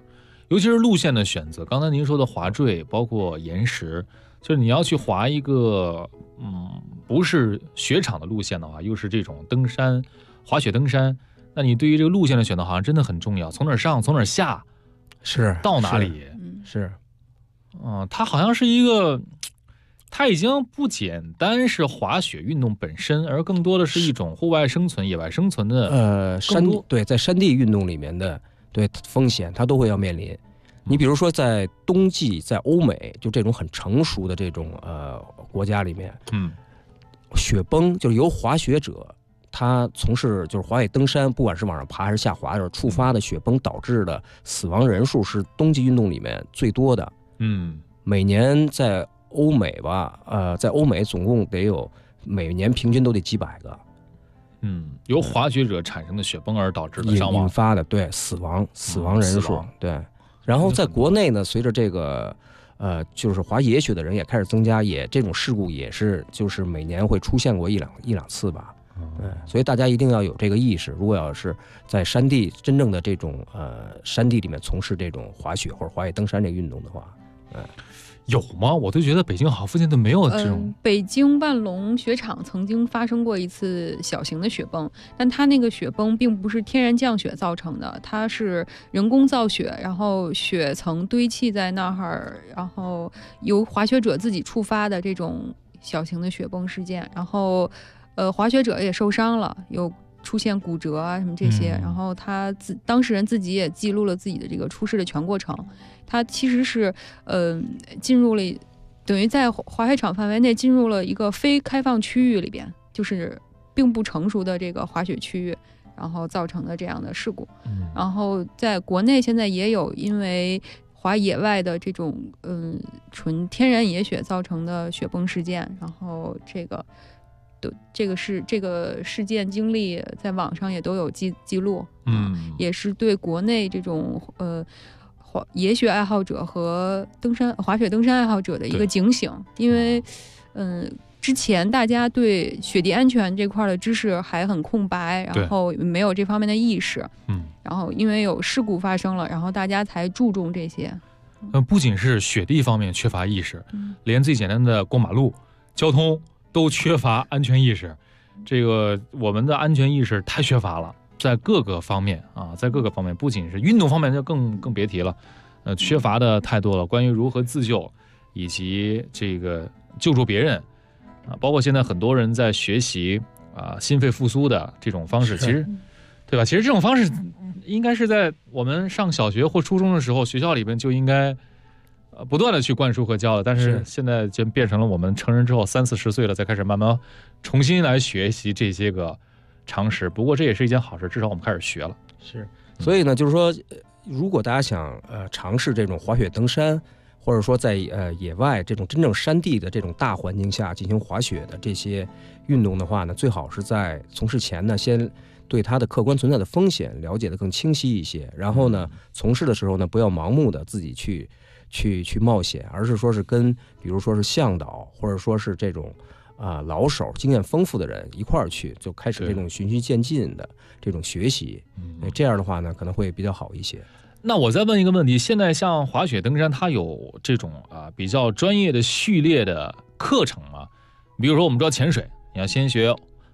Speaker 3: 尤其是路线的选择。刚才您说的滑坠，包括岩石，就是你要去滑一个不是雪场的路线的话，又是这种登山、滑雪登山，那你对于这个路线的选择好像真的很重要，从哪儿上，从哪儿下，
Speaker 5: 是
Speaker 3: 到哪里？
Speaker 5: 是，
Speaker 3: 它好像是一个。它已经不简单是滑雪运动本身，而更多的是一种户外生存、野外生存的
Speaker 5: 在山地运动里面的风险，它都会要面临。你比如说在冬季，在欧美就这种很成熟的这种国家里面，雪崩就是由滑雪者他从事就是滑雪登山，不管是往上爬还是下滑的时候触发的雪崩导致的死亡人数是冬季运动里面最多的。每年在欧美吧，在欧美总共得有每年平均都得几百个，
Speaker 3: 由滑雪者产生的雪崩而导致的伤亡
Speaker 5: 引发的死亡人数，对。然后在国内呢，随着这个就是滑野雪的人也开始增加，也这种事故也是就是每年会出现过一两次吧。所以大家一定要有这个意识。如果要是在山地真正的这种山地里面从事这种滑雪或者滑雪登山这个运动的话，
Speaker 3: 有吗？我都觉得北京好像附近都没有这种。
Speaker 6: 北京万隆雪场曾经发生过一次小型的雪崩，但它那个雪崩并不是天然降雪造成的，它是人工造雪，然后雪层堆砌在那儿，然后由滑雪者自己触发的这种小型的雪崩事件。然后，滑雪者也受伤了，有出现骨折啊什么这些。然后当事人自己也记录了自己的这个出事的全过程。它其实是进入了，等于在滑雪场范围内进入了一个非开放区域里边，就是并不成熟的这个滑雪区域，然后造成的这样的事故。然后在国内现在也有因为滑野外的这种纯天然野雪造成的雪崩事件，然后这个事件经历在网上也都有记录，也是对国内这种野雪爱好者和滑雪登山爱好者的一个警醒。因为之前大家对雪地安全这块的知识还很空白，然后没有这方面的意识，然后因为有事故发生了，然后大家才注重这些。
Speaker 3: 不仅是雪地方面缺乏意识，连最简单的过马路交通都缺乏安全意识。这个我们的安全意识太缺乏了，在各个方面，不仅是运动方面就更别提了，缺乏的太多了。关于如何自救，以及这个救助别人，包括现在很多人在学习心肺复苏的这种方式，其实，对吧？其实这种方式应该是在我们上小学或初中的时候，学校里边就应该不断的去灌输和教的。但是现在就变成了我们成人之后30-40岁了，才开始慢慢重新来学习这些个常识。不过这也是一件好事，至少我们开始学了。
Speaker 5: 是，所以呢，就是说，如果大家想尝试这种滑雪登山，或者说在野外这种真正山地的这种大环境下进行滑雪的这些运动的话呢，最好是在从事前呢，先对它的客观存在的风险了解的更清晰一些，然后呢，从事的时候呢，不要盲目的自己去冒险，而是说是跟比如说是向导，或者说是这种老手经验丰富的人一块儿去，就开始这种循序渐进的这种学习，这样的话呢，可能会比较好一些。
Speaker 3: 那我再问一个问题，现在像滑雪登山，它有这种比较专业的序列的课程吗？比如说我们知道潜水，你要先学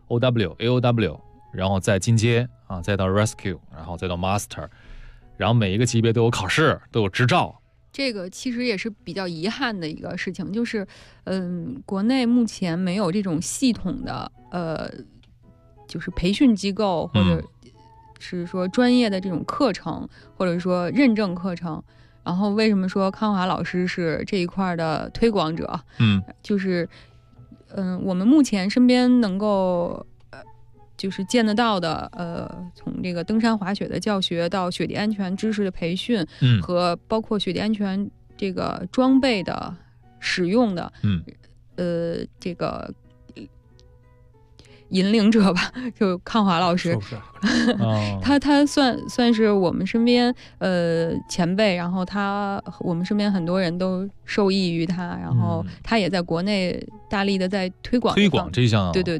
Speaker 3: AOW， 然后再进阶再到 Rescue， 然后再到 Master， 然后每一个级别都有考试，都有执照。
Speaker 6: 这个其实也是比较遗憾的一个事情，就是国内目前没有这种系统的就是培训机构，或者是说专业的这种课程，或者说认证课程。然后为什么说康华老师是这一块的推广者？就是我们目前身边能够就是见得到的从这个登山滑雪的教学到雪地安全知识的培训，和包括雪地安全这个装备的使用的这个引领者吧，就康华老师，他算是我们身边前辈，然后我们身边很多人都受益于他，然后他也在国内大力的在推广
Speaker 3: 这项，
Speaker 6: 对，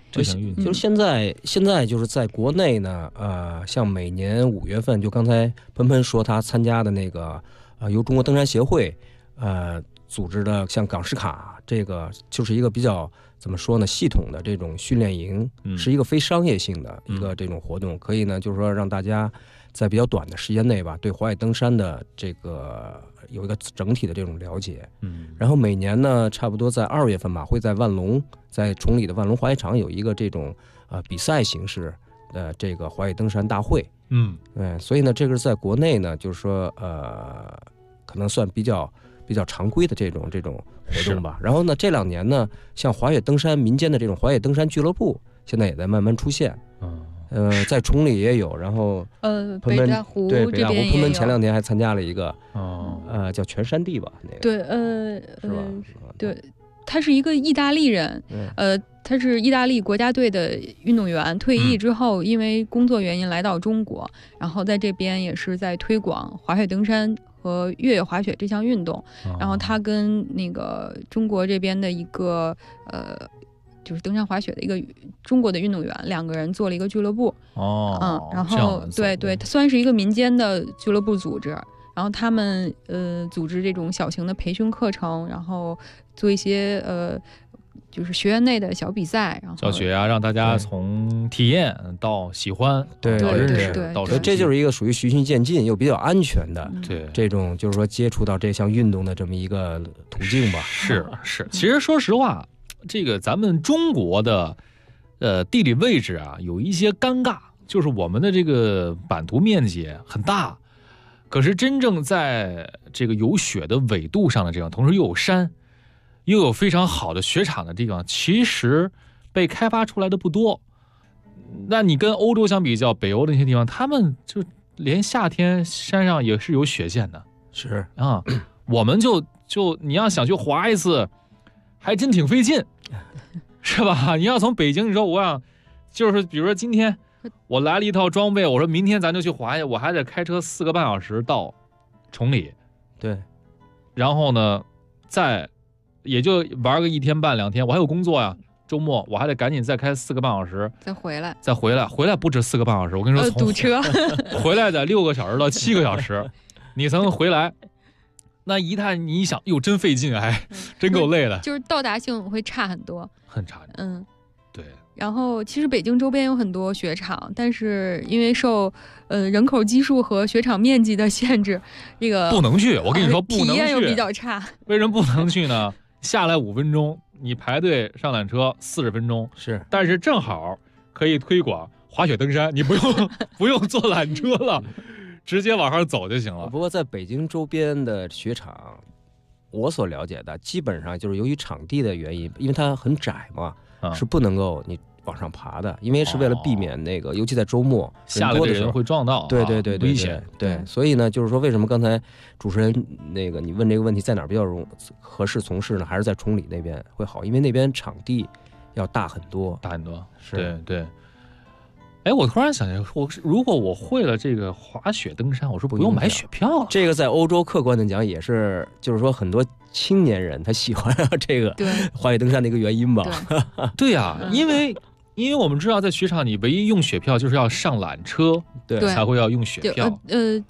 Speaker 3: 这项运动？
Speaker 5: 就是现在就是在国内呢，像每年5月份，就刚才喷喷说他参加的那个由中国登山协会组织的，像港史卡这个，就是一个比较怎么说呢，系统的这种训练营，是一个非商业性的一个这种活动，可以呢，就是说让大家在比较短的时间内吧，对华野登山的这个有一个整体的这种了解。然后每年呢，差不多在2月份吧，会在万隆，在崇礼的万隆滑雪场有一个这种比赛形式的这个华野登山大会。所以呢，这个在国内呢，就是说可能算比较常规的这种活动吧。然后呢，这2年呢，像滑雪登山民间的这种滑雪登山俱乐部，现在也在慢慢出现。在崇礼也有，然后
Speaker 6: 北大湖
Speaker 5: 对北大湖，喷喷前2天还参加了一个叫全山地吧，那个
Speaker 6: 对是吧？对，他是一个意大利人，他是意大利国家队的运动员，退役之后因为工作原因来到中国，然后在这边也是在推广滑雪登山和越野滑雪这项运动。然后他跟那个中国这边的一个就是登山滑雪的一个中国的运动员，2个人做了一个俱乐部。然后对，它算是一个民间的俱乐部组织。然后他们组织这种小型的培训课程，然后做一些就是学院内的小比赛，然后
Speaker 3: 教学啊，让大家从体验到喜欢，到认识，到熟悉。
Speaker 5: 这就是一个属于循序渐进又比较安全的
Speaker 3: 这
Speaker 5: 种，就是说接触到这项运动的这么一个途径吧。
Speaker 3: 是，其实说实话，这个咱们中国的地理位置啊，有一些尴尬，就是我们的这个版图面积很大，可是真正在这个有雪的纬度上的这样，同时又有山，又有非常好的雪场的地方，其实被开发出来的不多。那你跟欧洲相比较，北欧的那些地方，他们就连夏天山上也是有雪线的。
Speaker 5: 是
Speaker 3: 啊，我们就你要想去滑一次，还真挺费劲，是吧？你要从北京，你说我想，就是比如说今天我来了一套装备，我说明天咱就去滑去，我还得开车4个半小时到崇礼，
Speaker 5: 对，
Speaker 3: 然后呢，再也就玩个1天半2天，我还有工作呀，周末我还得赶紧再开4个半小时，
Speaker 6: 再回来，
Speaker 3: 回来不止4个半小时，我跟你说，
Speaker 6: 堵车，
Speaker 3: 回来得6个小时到7个小时，你才能回来。那一旦你想，哟，真费劲，还真够累的，
Speaker 6: 就是到达性会差很多，
Speaker 3: 很差。对。
Speaker 6: 然后其实北京周边有很多雪场，但是因为受人口基数和雪场面积的限制，这个
Speaker 3: 不能去。我跟你说，不能去，
Speaker 6: 体验又比较差。
Speaker 3: 为什么不能去呢？下来5分钟，你排队上缆车40分钟，
Speaker 5: 是，
Speaker 3: 但是正好可以推广滑雪登山，你不用坐缆车了。直接往上走就行了。
Speaker 5: 不过在北京周边的雪场，我所了解的基本上就是由于场地的原因，因为它很窄嘛，是不能够你往上爬的，因为是为了避免那个，尤其在周末
Speaker 3: 下来的人会撞到，
Speaker 5: 对，
Speaker 3: 危险。
Speaker 5: 对，所以呢，就是说为什么刚才主持人那个你问这个问题在哪儿比较合适从事呢？还是在崇礼那边会好，因为那边场地要大很多，
Speaker 3: 是对。哎，我突然想起来，如果我会了这个滑雪登山，我说不用买雪票了。
Speaker 5: 这个在欧洲客观的讲也是，就是说很多青年人他喜欢这个滑雪登山的一个原因吧。
Speaker 3: 对呀，因为我们知道在雪场你唯一用雪票就是要上缆车，
Speaker 5: 对，
Speaker 3: 才会要用雪票。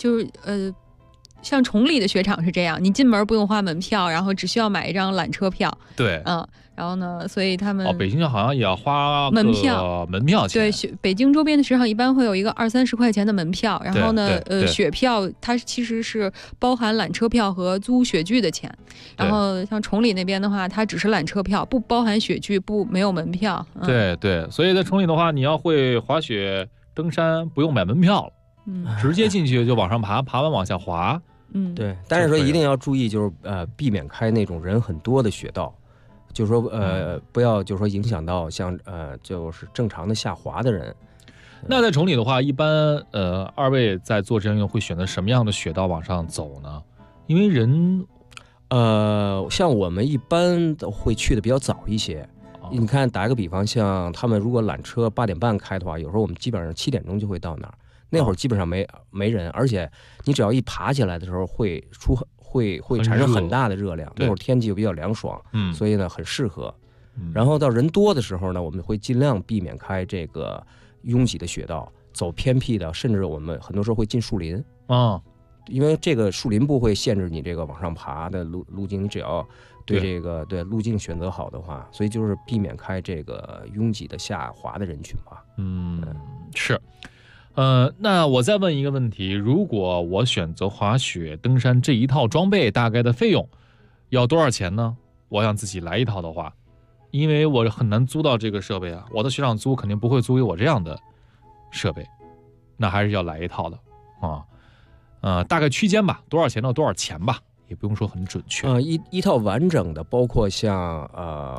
Speaker 6: 像崇礼的雪场是这样，你进门不用花门票，然后只需要买一张缆车票。
Speaker 3: 对，
Speaker 6: 然后呢，所以他们
Speaker 3: 北京好像也要花
Speaker 6: 门票
Speaker 3: 钱。
Speaker 6: 对，北京周边的雪场一般会有一个20-30块钱的门票，然后呢，雪票它其实是包含缆车票和租雪具的钱。然后像崇礼那边的话，它只是缆车票，不包含雪具，没有门票。
Speaker 3: 对，所以在崇礼的话，你要会滑雪登山，不用买门票了。直接进去就往上爬，爬完往下滑。
Speaker 5: 对，但是说一定要注意，就是避免开那种人很多的雪道，就是说不要就是说影响到像就是正常的下滑的人。
Speaker 3: 那在崇礼的话，一般二位在做这项运动会选择什么样的雪道往上走呢？因为人
Speaker 5: 像我们一般会去的比较早一些。你看，打一个比方，像他们如果缆车8点半开的话，有时候我们基本上7点钟就会到那儿。那会儿基本上没人，而且你只要一爬起来的时候会产生很大的热量。那会儿天气又比较凉爽，所以呢很适合。 然后到人多的时候呢，我们会尽量避免开这个拥挤的雪道，走偏僻的，甚至我们很多时候会进树林
Speaker 3: 啊，
Speaker 5: 因为这个树林不会限制你这个往上爬的路径，你只要对这个路径选择好的话，所以就是避免开这个拥挤的下滑的人群吧。
Speaker 3: 是。那我再问一个问题，如果我选择滑雪登山这一套装备，大概的费用要多少钱呢？我想自己来一套的话，因为我很难租到这个设备啊，我的雪场租肯定不会租给我这样的设备，那还是要来一套的啊。大概区间吧，多少钱到多少钱吧，也不用说很准确。
Speaker 5: 一套完整的，包括像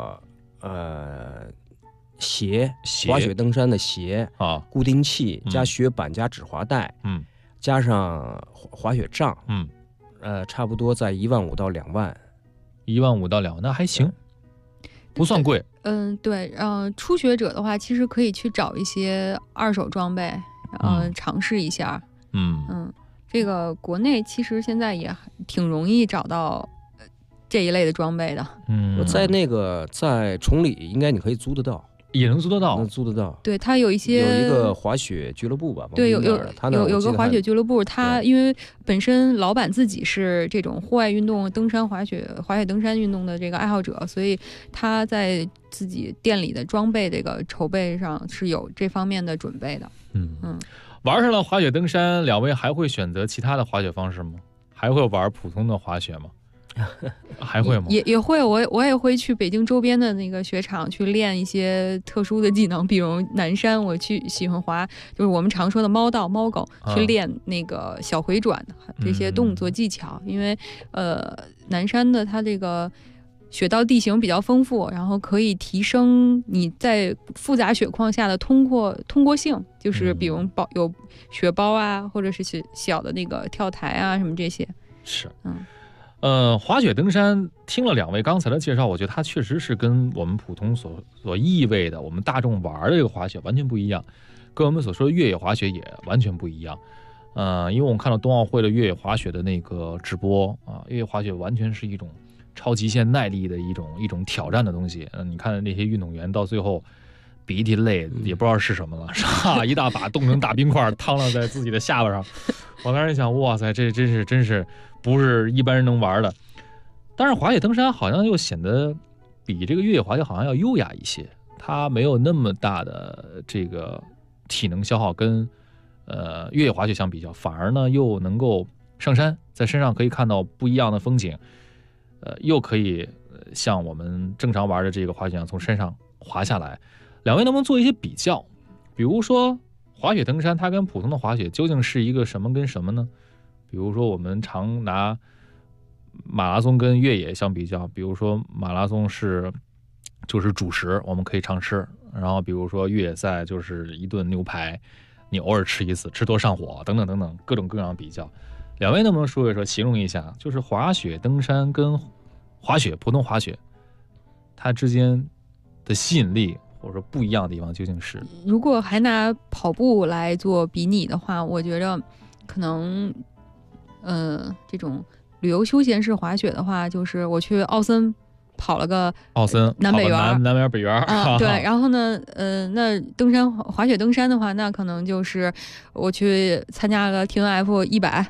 Speaker 5: 鞋，滑雪登山的鞋
Speaker 3: 啊，
Speaker 5: 固定器加雪板加止滑带，加上滑雪杖，差不多在15000到2万
Speaker 3: ，15000到2万，那还行，不算贵。
Speaker 6: 对，初学者的话，其实可以去找一些二手装备，尝试一下。这个国内其实现在也挺容易找到这一类的装备的。
Speaker 5: 在崇礼应该你可以租得到。
Speaker 3: 也能租得到，
Speaker 5: 能租得到。
Speaker 6: 对，它有一个
Speaker 5: 滑雪俱乐部吧？
Speaker 6: 对，有个滑雪俱乐部。它因为本身老板自己是这种户外运动、登山滑雪登山运动的这个爱好者，所以他在自己店里的装备这个筹备上是有这方面的准备的。
Speaker 3: 玩上了滑雪登山，两位还会选择其他的滑雪方式吗？还会玩普通的滑雪吗？还会吗？
Speaker 6: 也会，我也会去北京周边的那个雪场去练一些特殊的技能，比如南山，我去喜欢滑，就是我们常说的猫道、猫狗，去练那个小回转这些动作技巧。因为南山的它这个雪道地形比较丰富，然后可以提升你在复杂雪况下的通过性，就是比如有雪包啊，或者是小的那个跳台啊什么这些。
Speaker 3: 是，滑雪登山，听了两位刚才的介绍，我觉得它确实是跟我们普通所意味的我们大众玩的这个滑雪完全不一样，跟我们所说的越野滑雪也完全不一样。因为我们看到冬奥会的越野滑雪的那个直播啊，越野滑雪完全是一种超极限耐力的一种挑战的东西。你看那些运动员到最后鼻涕泪也不知道是什么了，一大把冻成大冰块趟了在自己的下巴上。我当时想，哇塞，这真是不是一般人能玩的。但是滑雪登山好像又显得比这个越野滑雪好像要优雅一些，它没有那么大的这个体能消耗，跟越野滑雪相比较，反而呢又能够上山，在山上可以看到不一样的风景，又可以像我们正常玩的这个滑雪一样从山上滑下来。两位能不能做一些比较？比如说滑雪登山它跟普通的滑雪究竟是一个什么跟什么呢？比如说我们常拿马拉松跟越野相比较，比如说马拉松就是主食，我们可以常吃，然后比如说越野赛就是一顿牛排，你偶尔吃一次，吃多上火，等等等等，各种各样的比较。两位能不能说一说，形容一下，就是滑雪登山跟普通滑雪它之间的吸引力或者说不一样的地方究竟是？
Speaker 6: 如果还拿跑步来做比拟的话，我觉得可能这种旅游休闲式滑雪的话，就是我去奥森跑了个南北园，
Speaker 3: 南边北园
Speaker 6: 啊，对。然后呢，那滑雪登山的话，那可能就是我去参加了 TNF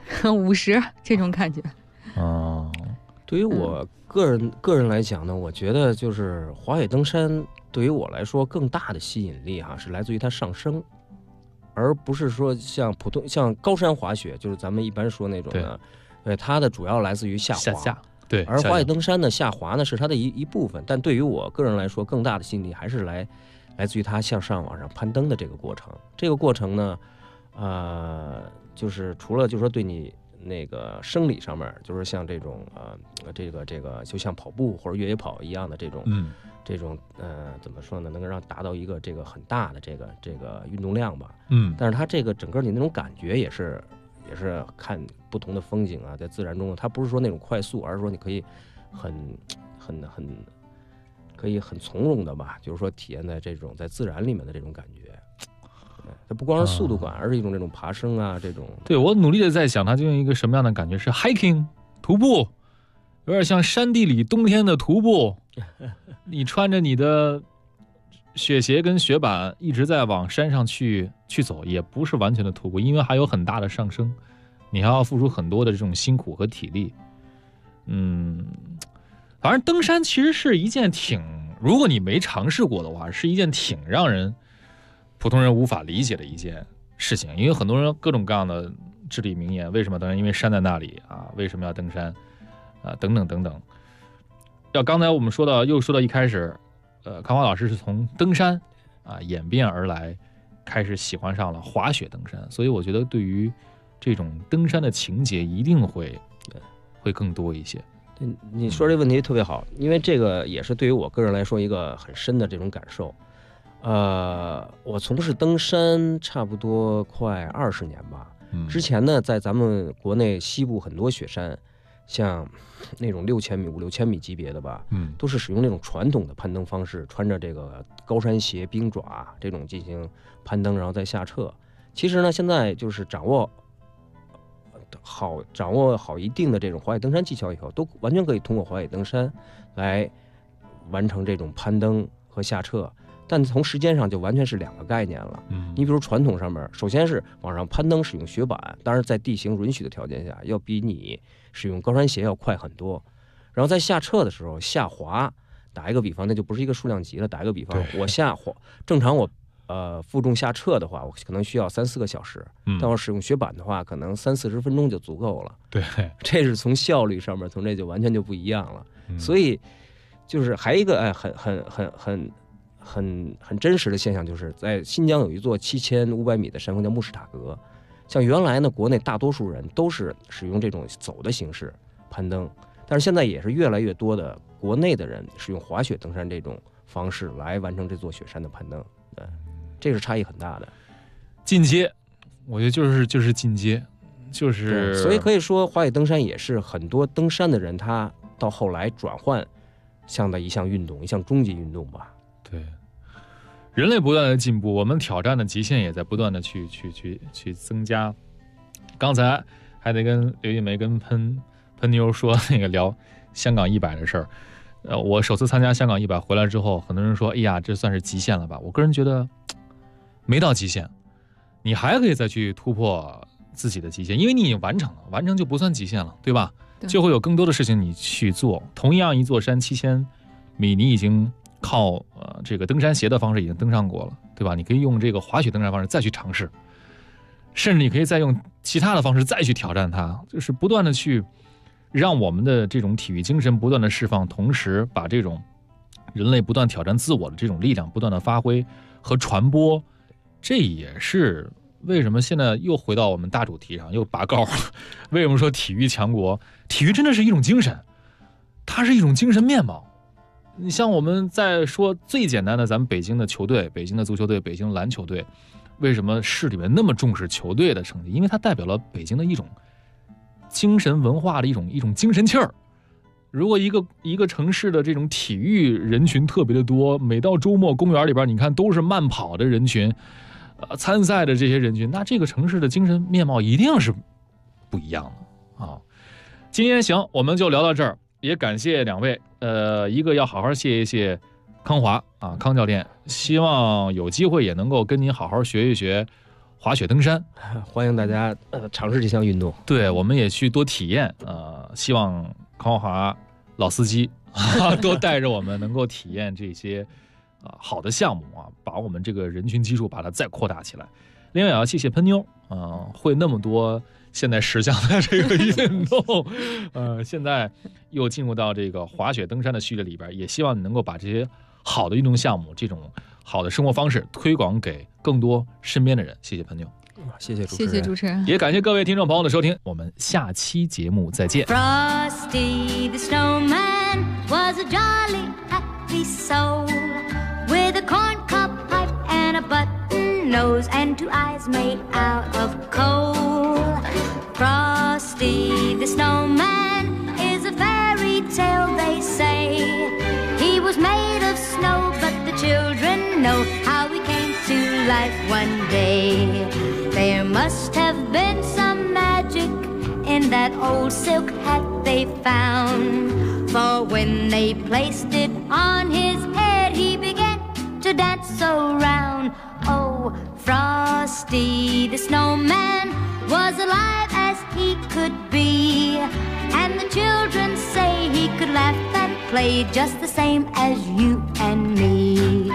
Speaker 6: 150这种感觉。
Speaker 5: 对于我个人来讲呢，我觉得就是滑雪登山对于我来说更大的吸引力是来自于它上升，而不是说像高山滑雪，就是咱们一般说那种的，对，它的主要来自于下滑。
Speaker 3: 对，
Speaker 5: 而滑雪登山的下滑呢是它的一部分，但对于我个人来说，更大的吸引力还是来自于它向上往上攀登的这个过程。这个过程呢，就是除了就是说对你那个生理上面，就是像这种这个就像跑步或者越野跑一样的这种怎么说呢，能够让达到一个这个很大的这个运动量吧。但是它这个整个你那种感觉也是看不同的风景啊，在自然中，它不是说那种快速，而是说你可以可以很从容的吧，就是说体验在这种在自然里面的这种感觉。它不光是速度感，而是一种这种爬升啊，这种。
Speaker 3: 对，我努力的在想，它就用一个什么样的感觉？是 hiking 徒步， 有点像山地里冬天的徒步，你穿着你的雪鞋跟雪板一直在往山上去走，也不是完全的徒步，因为还有很大的上升，你还要付出很多的这种辛苦和体力。反正登山其实是一件如果你没尝试过的话，是一件挺让人普通人无法理解的一件事情。因为很多人各种各样的至理名言，为什么登山？因为山在那里啊，为什么要登山啊？等等等等。刚才我们又说到一开始，康华老师是从登山啊演变而来，开始喜欢上了滑雪登山，所以我觉得对于这种登山的情节一定会更多一些。
Speaker 5: 你说这问题特别好，因为这个也是对于我个人来说一个很深的这种感受。我从事登山差不多快20年吧。之前呢，在咱们国内西部很多雪山，像那种5、6千米级别的吧，都是使用那种传统的攀登方式，穿着这个高山鞋、冰爪这种进行攀登，然后再下撤。其实呢，现在就是掌握好一定的这种滑雪登山技巧以后，都完全可以通过滑雪登山来完成这种攀登和下撤。但从时间上就完全是2个概念了。你比如传统上面，首先是往上攀登使用雪板，当然在地形允许的条件下，要比你使用高山鞋要快很多。然后在下撤的时候，下滑，打一个比方，那就不是一个数量级了。打一个比方，我正常我负重下撤的话，我可能需要3、4个小时，但我使用雪板的话，可能30、40分钟就足够了。
Speaker 3: 对，
Speaker 5: 这是从效率上面，从这就完全就不一样了。所以就是还一个很真实的现象，就是在新疆有一座7500米的山峰叫木什塔格。像原来呢，国内大多数人都是使用这种走的形式攀登，但是现在也是越来越多的国内的人使用滑雪登山这种方式来完成这座雪山的攀登。对，这是差异很大的。
Speaker 3: 进阶，我觉得就是进阶，
Speaker 5: 所以可以说滑雪登山也是很多登山的人他到后来转换向的一项运动，一项终极运动吧。
Speaker 3: 对，人类不断的进步，我们挑战的极限也在不断的去增加。刚才还得跟刘一梅跟喷妞说那个聊香港100的事儿。我首次参加香港100回来之后，很多人说，哎呀，这算是极限了吧？我个人觉得没到极限，你还可以再去突破自己的极限，因为你已经完成了，完成就不算极限了，对吧？就会有更多的事情你去做。同样一座山7000米，你已经靠这个登山鞋的方式已经登上过了，对吧？你可以用这个滑雪登山方式再去尝试，甚至你可以再用其他的方式再去挑战它，就是不断的去让我们的这种体育精神不断的释放，同时把这种人类不断挑战自我的这种力量不断的发挥和传播。这也是为什么现在又回到我们大主题上，又拔高了。为什么说体育强国？体育真的是一种精神，它是一种精神面貌。你像我们在说最简单的，咱们北京的球队，北京的足球队，北京篮球队，为什么市里面那么重视球队的成绩？因为它代表了北京的一种精神文化的一种精神气儿。如果一个城市的这种体育人群特别的多，每到周末公园里边你看都是慢跑的人群，参赛的这些人群，那这个城市的精神面貌一定是不一样的啊。今天行，我们就聊到这儿，也感谢两位，一个要好好谢一谢康华啊，康教练，希望有机会也能够跟您好好学一学滑雪登山，
Speaker 5: 欢迎大家尝试这项运动。
Speaker 3: 对，我们也去多体验，希望康华老司机多带着我们能够体验这些好的项目啊，把我们这个人群基数把它再扩大起来。另外也要谢谢喷妞，会那么多现在10项的这个运动，现在又进入到这个滑雪登山的序列里边，也希望你能够把这些好的运动项目，这种好的生活方式推广给更多身边的人。谢谢喷妞，
Speaker 5: 谢谢主持人，
Speaker 6: 谢谢主持人，
Speaker 3: 也感谢各位听众朋友的收听，我们下期节目再见。
Speaker 7: Frosty the snowman was a jolly happy soul with a corncob pipe and a button nose and 2 eyes made out of coal. Frosty the snowman is a fairy tale, they say. He was made of snow, but the children know how he came to life one day. There must have been some magic in that
Speaker 19: that old silk hat they found. For when they placed it on his head, he began to dance around. Oh, Frosty the Snowman was alive as he could be, and the children say he could laugh and play just the same as you and me.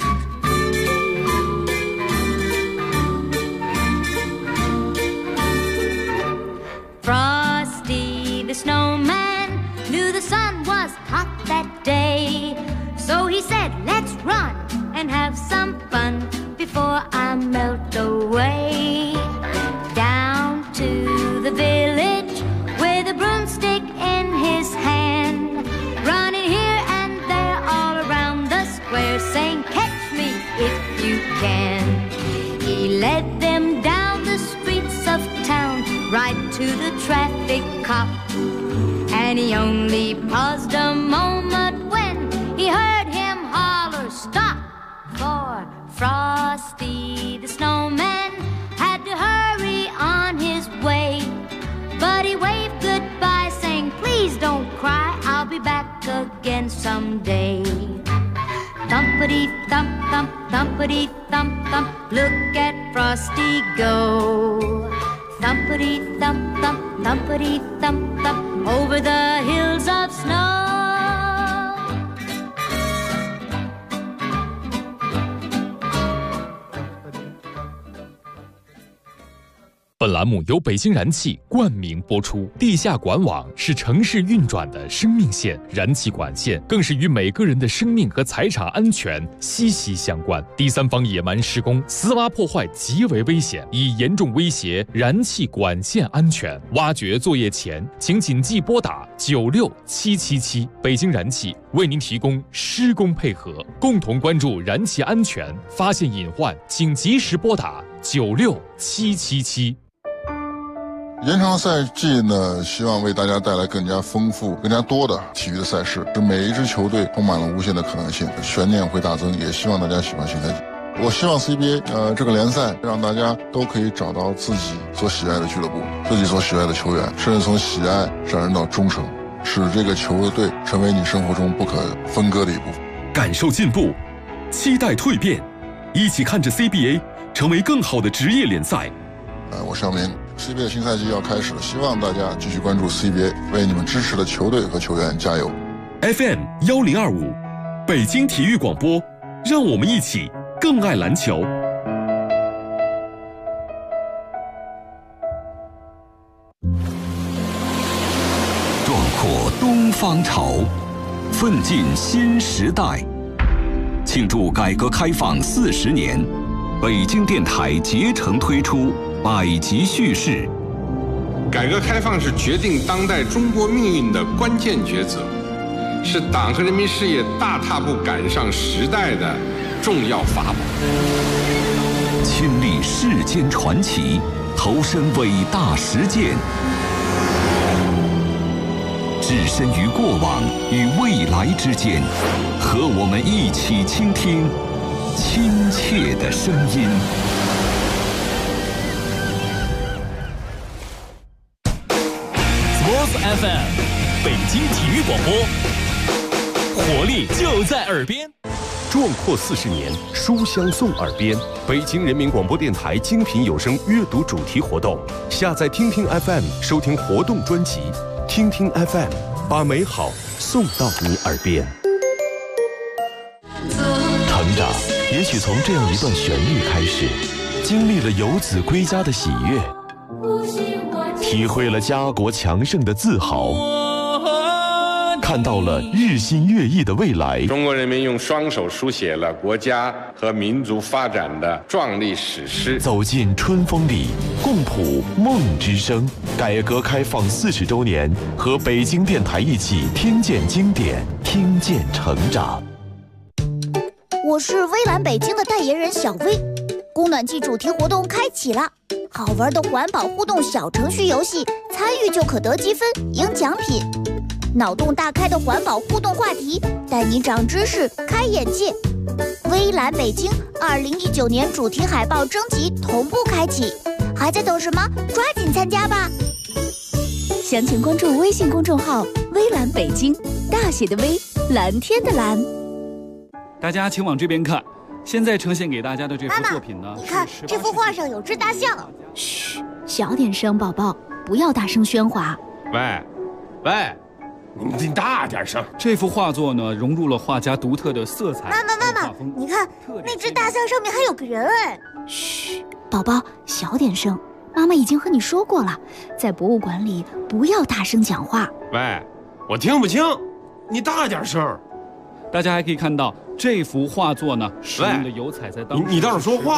Speaker 19: Frosty the Snowman knew the sun was hot that day, so he said, let's run and have some fun before I melt away. Down to the village with a broomstick in his hand, running here and there all around the square, saying, catch me if you can. He led them down the streets of town, right to the traffic cop, and he only paused a moment when he heard him holler, stop! For Frosty the Snowman had to hurry on his way, but he waved goodbye saying, please don't cry, I'll be back again someday. Thumpity-thump, thump, thumpity-thump, thump, look at Frosty go. Thumpity-thump, thump, thumpity-thump, thump, over the hills of snow.
Speaker 3: 本栏目由北京燃气冠名播出。地下管网是城市运转的生命线，燃气管线更是与每个人的生命和财产安全息息相关。第三方野蛮施工、私挖破坏极为危险，已严重威胁燃气管线安全。挖掘作业前，请谨记拨打96777。北京燃气为您提供施工配合，共同关注燃气安全，发现隐患，请及时拨打96777。
Speaker 20: 延长赛季呢，希望为大家带来更加丰富、更加多的体育的赛事，使每一支球队充满了无限的可能性，悬念会大增。也希望大家喜欢新赛季。我希望 CBA 这个联赛让大家都可以找到自己所喜爱的俱乐部、自己所喜爱的球员，甚至从喜爱上升到忠诚，使这个球队成为你生活中不可分割的一部分。
Speaker 17: 感受进步，期待蜕变，一起看着 CBA 成为更好的职业联赛。
Speaker 20: 我声明 CBA 新赛季要开始了，希望大家继续关注 CBA， 为你们支持的球队和球员加油。
Speaker 17: FM 1025，北京体育广播，让我们一起更爱篮球。
Speaker 9: 壮阔东方潮，奋进新时代。庆祝改革开放40年，北京电台竭诚推出百集叙事。
Speaker 21: 改革开放是决定当代中国命运的关键抉择，是党和人民事业大踏步赶上时代的重要法宝。
Speaker 9: 亲历世间传奇，投身伟大实践，置身于过往与未来之间，和我们一起倾听亲切的声音。
Speaker 22: FM 北京体育广播，活力就在耳边。
Speaker 17: 壮阔40年，书香送耳边。北京人民广播电台精品有声阅读主题活动，下载听听 FM 收听活动专辑，听听 FM 把美好送到你耳边。
Speaker 18: 成长也许从这样一段旋律开始，经历了游子归家的喜悦，体会了家国强盛的自豪，看到了日新月异的未来。
Speaker 21: 中国人民用双手书写了国家和民族发展的壮丽史诗。
Speaker 18: 走进春风里，共谱梦之声。改革开放40周年，和北京电台一起听见经典，听见成长。
Speaker 23: 我是微蓝北京的代言人小薇，供暖季主题活动开启了。好玩的环保互动小程序游戏，参与就可得积分赢奖品。脑洞大开的环保互动话题，带你长知识开眼界。微蓝北京2019年主题海报征集同步开启，还在等什么？抓紧参加吧！ 详情关注微信公众号“微蓝北京”，大写的微，蓝天的蓝。
Speaker 1: 大家请往这边看，现在呈现给大家的这幅作品呢，
Speaker 23: 你看这幅画上有只大象。嘘，小点声，宝宝，不要大声喧哗。
Speaker 2: 喂，你大点声。
Speaker 1: 这幅画作呢，融入了画家独特的色彩。
Speaker 23: 妈妈，你看那只大象上面还有个人哎。嘘，宝宝，小点声。妈妈已经和你说过了，在博物馆里不要大声讲话。
Speaker 2: 喂，我听不清，你大点声。
Speaker 1: 大家还可以看到这幅画作呢，使用的油彩在当时
Speaker 2: 你倒是说话。